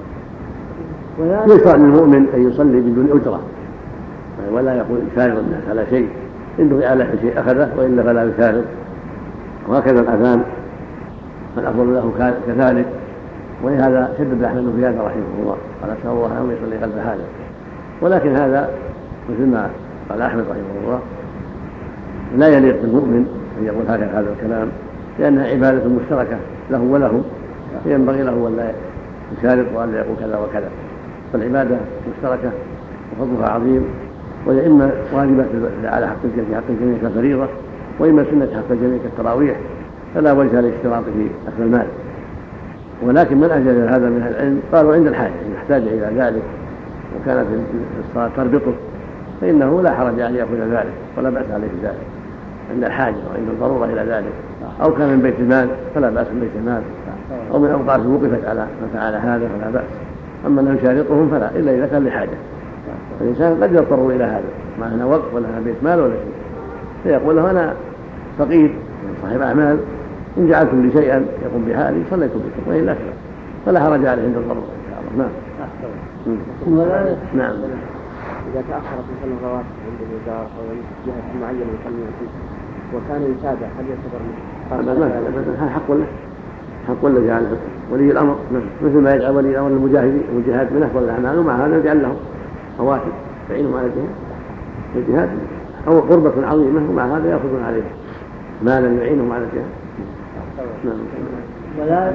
يشرع للمؤمن ان يصلي بدون اجره ولا يقول يشارك الناس على شيء ان دعي على شيء اخذه والا فلا يشارك. وهكذا الاذان الافضل له كذلك. ولهذا شدد احمد في هذا رحمه الله قال اسال الله ان يصلي خلف هذا. ولكن هذا مثل ما قال احمد رحمه الله لا يليق بالمؤمن ان يقول هكذا هذا الكلام لانها عباده مشتركه له ولهم فينبغي له ان لا يشارك وان لا يقول كذا وكذا فالعبادة مشتركة وفضلها عظيم، وهي إما واجبة على حق في حق الجميع كفريضة، وإما سنة حق الجميع كالتراويح، فلا وجه لاشتراط في أخذ المال. ولكن من أجل هذا من العلم قالوا عند الحاجة إن احتاج إلى ذلك وكانت الصلاة تربطه فإنه لا حرج أن يأخذ ذلك ولا بأس عليه ذلك عند الحاجة وعند الضرورة إلى ذلك، أو كان من بيت المال فلا بأس من بيت المال، أو من أوقات وقفت على من فعل هذا فلا بأس. أما أنه يشاركهم فلا، إلا إذا كان لحاجة. الإنسان قد يضطر إلى هذا، ما هنا وقف ولا هنا بيت مال ولا شيء، فيقول له أنا فقير صاحب أعمال، إن جعلتم لي شيئا يقوم بحالي صليت بكم، وإلا فلا حرج عليه عند الضرورة إن شاء الله. نعم. نعم. إذا تأخرت مثل الرواتب عند الوزارة أو جهة معينة يصلي وكان يتابع هل يعتبر هذا حق ولا حق ولا جعل ولي الأمر مثل ما يجعل ولي الأمر المجاهدين المجاهد من أفضل الأعمال، ومع هذا يجعل لهم رواتب تعينهم على الجهاد الجهاد أو قربة عظيمة، ومع هذا يأخذون عليه مالا يعينهم على الجهاد. نعم. ولا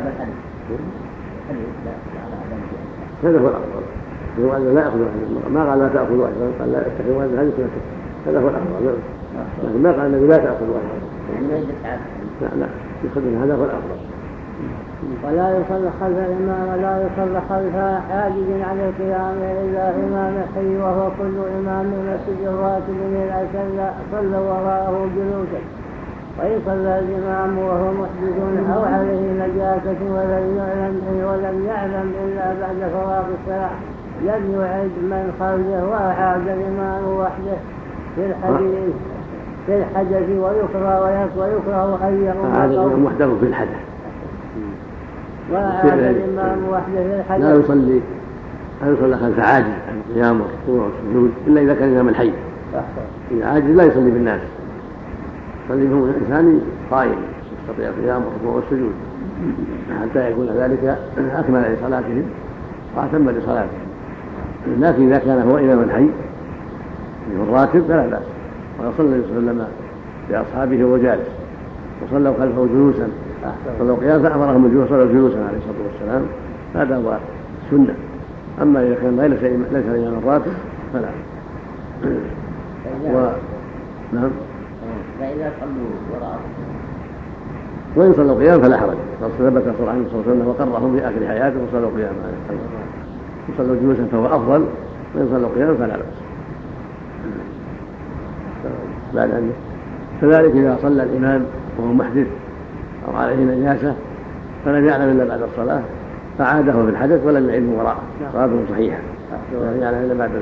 هذا هو الأفضل، هو أن لا يأخذوا أجرا، ما قال لا تأخذوا أجرا، قال لا يتخذوا أجرا، هذه سنة، هذا هو الأفضل، لكن ما قال النبي لا تأخذوا أجرا، لا لا يأخذون، هذا هو الأفضل. ولا يصلي خلف الإمام ولا يصلي خلف حاجز عن القيام إلا إمام حي، وهو كل إمام مسجد الراتب إذا صلى صلى وراءه جلوسا. وإن صلى الإمام وهو محدث أو عليه نجاسة ولم يعلم ولم يعلم إلا بعد فراغ الصلاة لم يعد من خرجه وأعاد الإمام وحده في الحديث في الحدث، ويكره ويكره أن يقوم أعاد الإمام وحده في الحدث، وأعاد الإمام وحده في الحدث. لا يصلي لا يصلي خلف عاجز عن القيام والركوع والسجود إلا إذا كان إمام الحي. إذا عاجز لا يصلي بالناس، يصلي بهم الإنسان قائم يستطيع القيام والركوع والسجود حتى يكون ذلك أكمل لصلاتهم وأتم لصلاتهم. لكن إذا كان هو إمام الحي في الراتب فلا بأس، ويصلي صلى الله عليه وسلم بأصحابه وجالس وصلوا خلفه جلوسا، صلوا قيام فأمرهم الجلوس صلوا جلوسا عليه الصلاة والسلام، هذا هو السنة. أما إذا كان ليس ليس الإمام الراتب فلا. و... نعم. فإذا صلوا وراءه وإن صلوا قيام فلا حرج، ثبت صلى الله عليه وسلم وقرهم في آخر حياته وصلوا قيام عليه، وصلوا جلوسا فهو أفضل، وإن صلوا قيام فلا بأس. بعد أن كذلك إذا صلى الإمام وهو محدث أو عليه نجاسة فلم يعلم إلا بعد الصلاة فعاده في الحدث ولم يعد وراءه، صلاته صحيحة، لم يعلم إلا بعد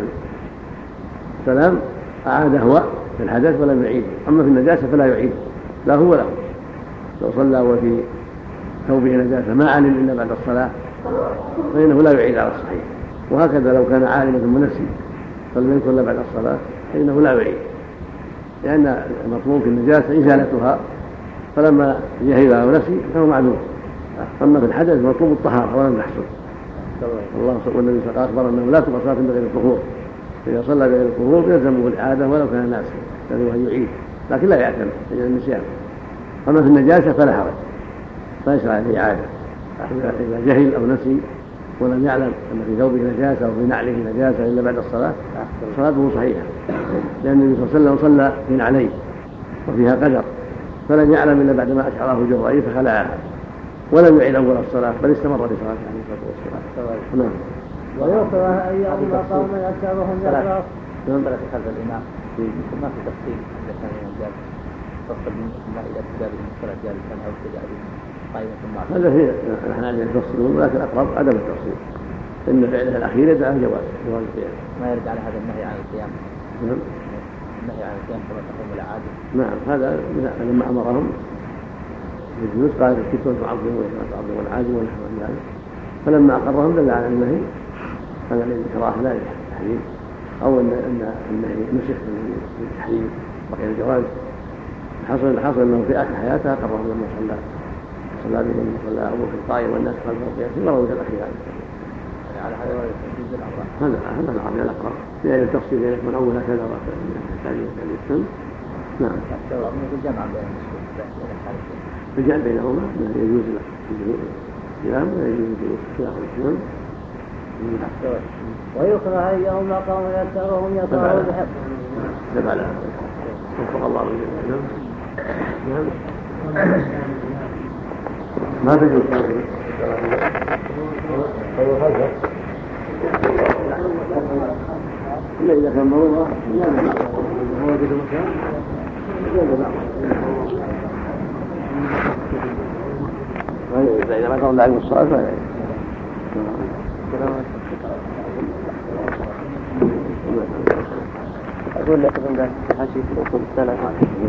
السلام أعاد هو في الحدث ولم يعيد. أما في النجاسة فلا يعيد لا هو له، لو صلى وفي ثوبه نجاسة ما علم إلا بعد الصلاة فإنه لا يعيد على الصحيح. وهكذا لو كان عالما ثم نسي فلم يكن إلا بعد الصلاة فإنه لا يعيد، لأن المطلوب في النجاسة إزالتها، فلما جهل ونسي فهو معذور. أما في الحدث مطلوب الطهارة ولم يحصل. الله والنبي صلى الله عليه وسلم أخبر أنه لا تقبل صلاة بغير الطهور، إذا صلى بغير الطهور يلزمه الإعادة ولو كان ناسيا، يلزمه أن يعيد لكن لا يعتمد إلى النسيان. أما في النجاسة فلا حرج، فيشرع عليه إعادة إذا جهل أو نسي ولم يعلم أن في ثوبه نجاسة أو في نعله نجاسة إلا بعد الصلاة صلاته صحيحة، لأن النبي صلى الله عليه وسلم صلى في نعليه وفيها قدر فلم يعلم إلا بعد ما أشعره جرائه فخلعها ولم يعيد أول الصلاة بل استمر بصلاته عليه الصلاة والسلام. نعم. ويكره أن يؤم قوم أكثرهم يقرأ صلاة خلف الإمام ما في تفصيل إذا كان الإمام جالس تفصل ما إذا تجاب الصلاة جالسا أو تجاب قائمة معه. هذا هي نحن عندنا يفصلون، ولكن أقرب عدم التفصيل، إن فعله الأخير يدعى جواز جواز القيام. ما يرجع على هذا النهي عن القيام. نعم. النهي عن القيام كما تقوم العادة. نعم، هذا لما أمرهم بالجلوس قال الكتب تعظم وتعظم العاجم ونحو ذلك، فلما أقرهم دل على النهي على الإكراه لا للتحريم، أو أن أن النهي نسخ للتحريم بقي الجواز. حصل الحصل أنه في آخر حياته أقرهم لما صلى صلى بهم صلى أبو بكر الطائر والناس خلفه في مرة الأخير على هذا الجزء الأقرب. هذا هذا العربي الأقرب، في أي التفصيل بين من أول هكذا والثاني والثالث. نعم. الجمع بين المسلمين. الجمع بينهما يجوز القيام ولا يجوز الجلوس خلاف الإسلام. ويكره أن يوم قوم يكثرهم يطلعوا بحق. نعم على وفق الله من نعم. ما تجوز إلا إذا كان مروضة هو وجد مكان إذا ما كان لعلم الصلاة فلا أقول لك من ذلك حشيش الأصول الثلاثة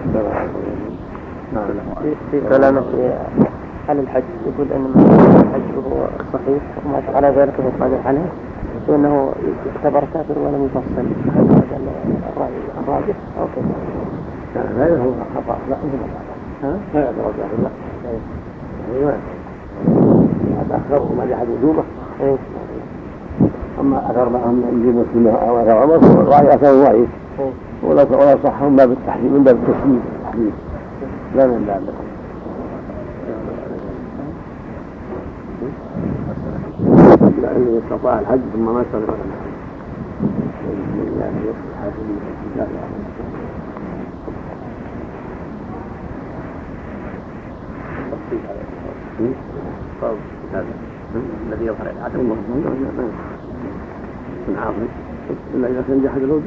في كلامه على الحج يقول أن الحج هو صحيح وما على ذلك هو قادر عليه وأنه يعتبر كافر ولم يفصل هذا الراجح أو كيف؟ لا هذا هو خطأ لا هو لا يعتبر كافر لا أيوة هذا أخر وما جحد وجوبه أما أثر معهم يجيب مسلمة أو أثر عمر فالرأي أثر ضعيف ولا صح من باب التحريم من باب التسليم التحريم لا من باب لأنه استطاع الحج ثم ما استطاع الحج يعني يصبح حاجة الذي يظهر العدم من عاصم إلا إذا كان جحد الوجود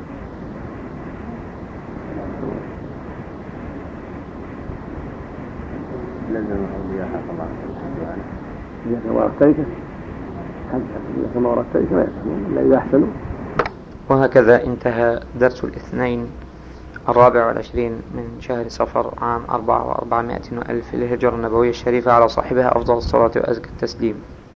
لازم الأولياء حق الله إذا كان وراء التركة إذا كان وراء التركة لا يحسنون إلا إذا أحسنوا. وهكذا انتهى درس الاثنين الرابع والعشرين من شهر صفر عام أربعة وأربعمائة وألف للهجرة النبوية الشريفة على صاحبها أفضل الصلاة وأزكى التسليم.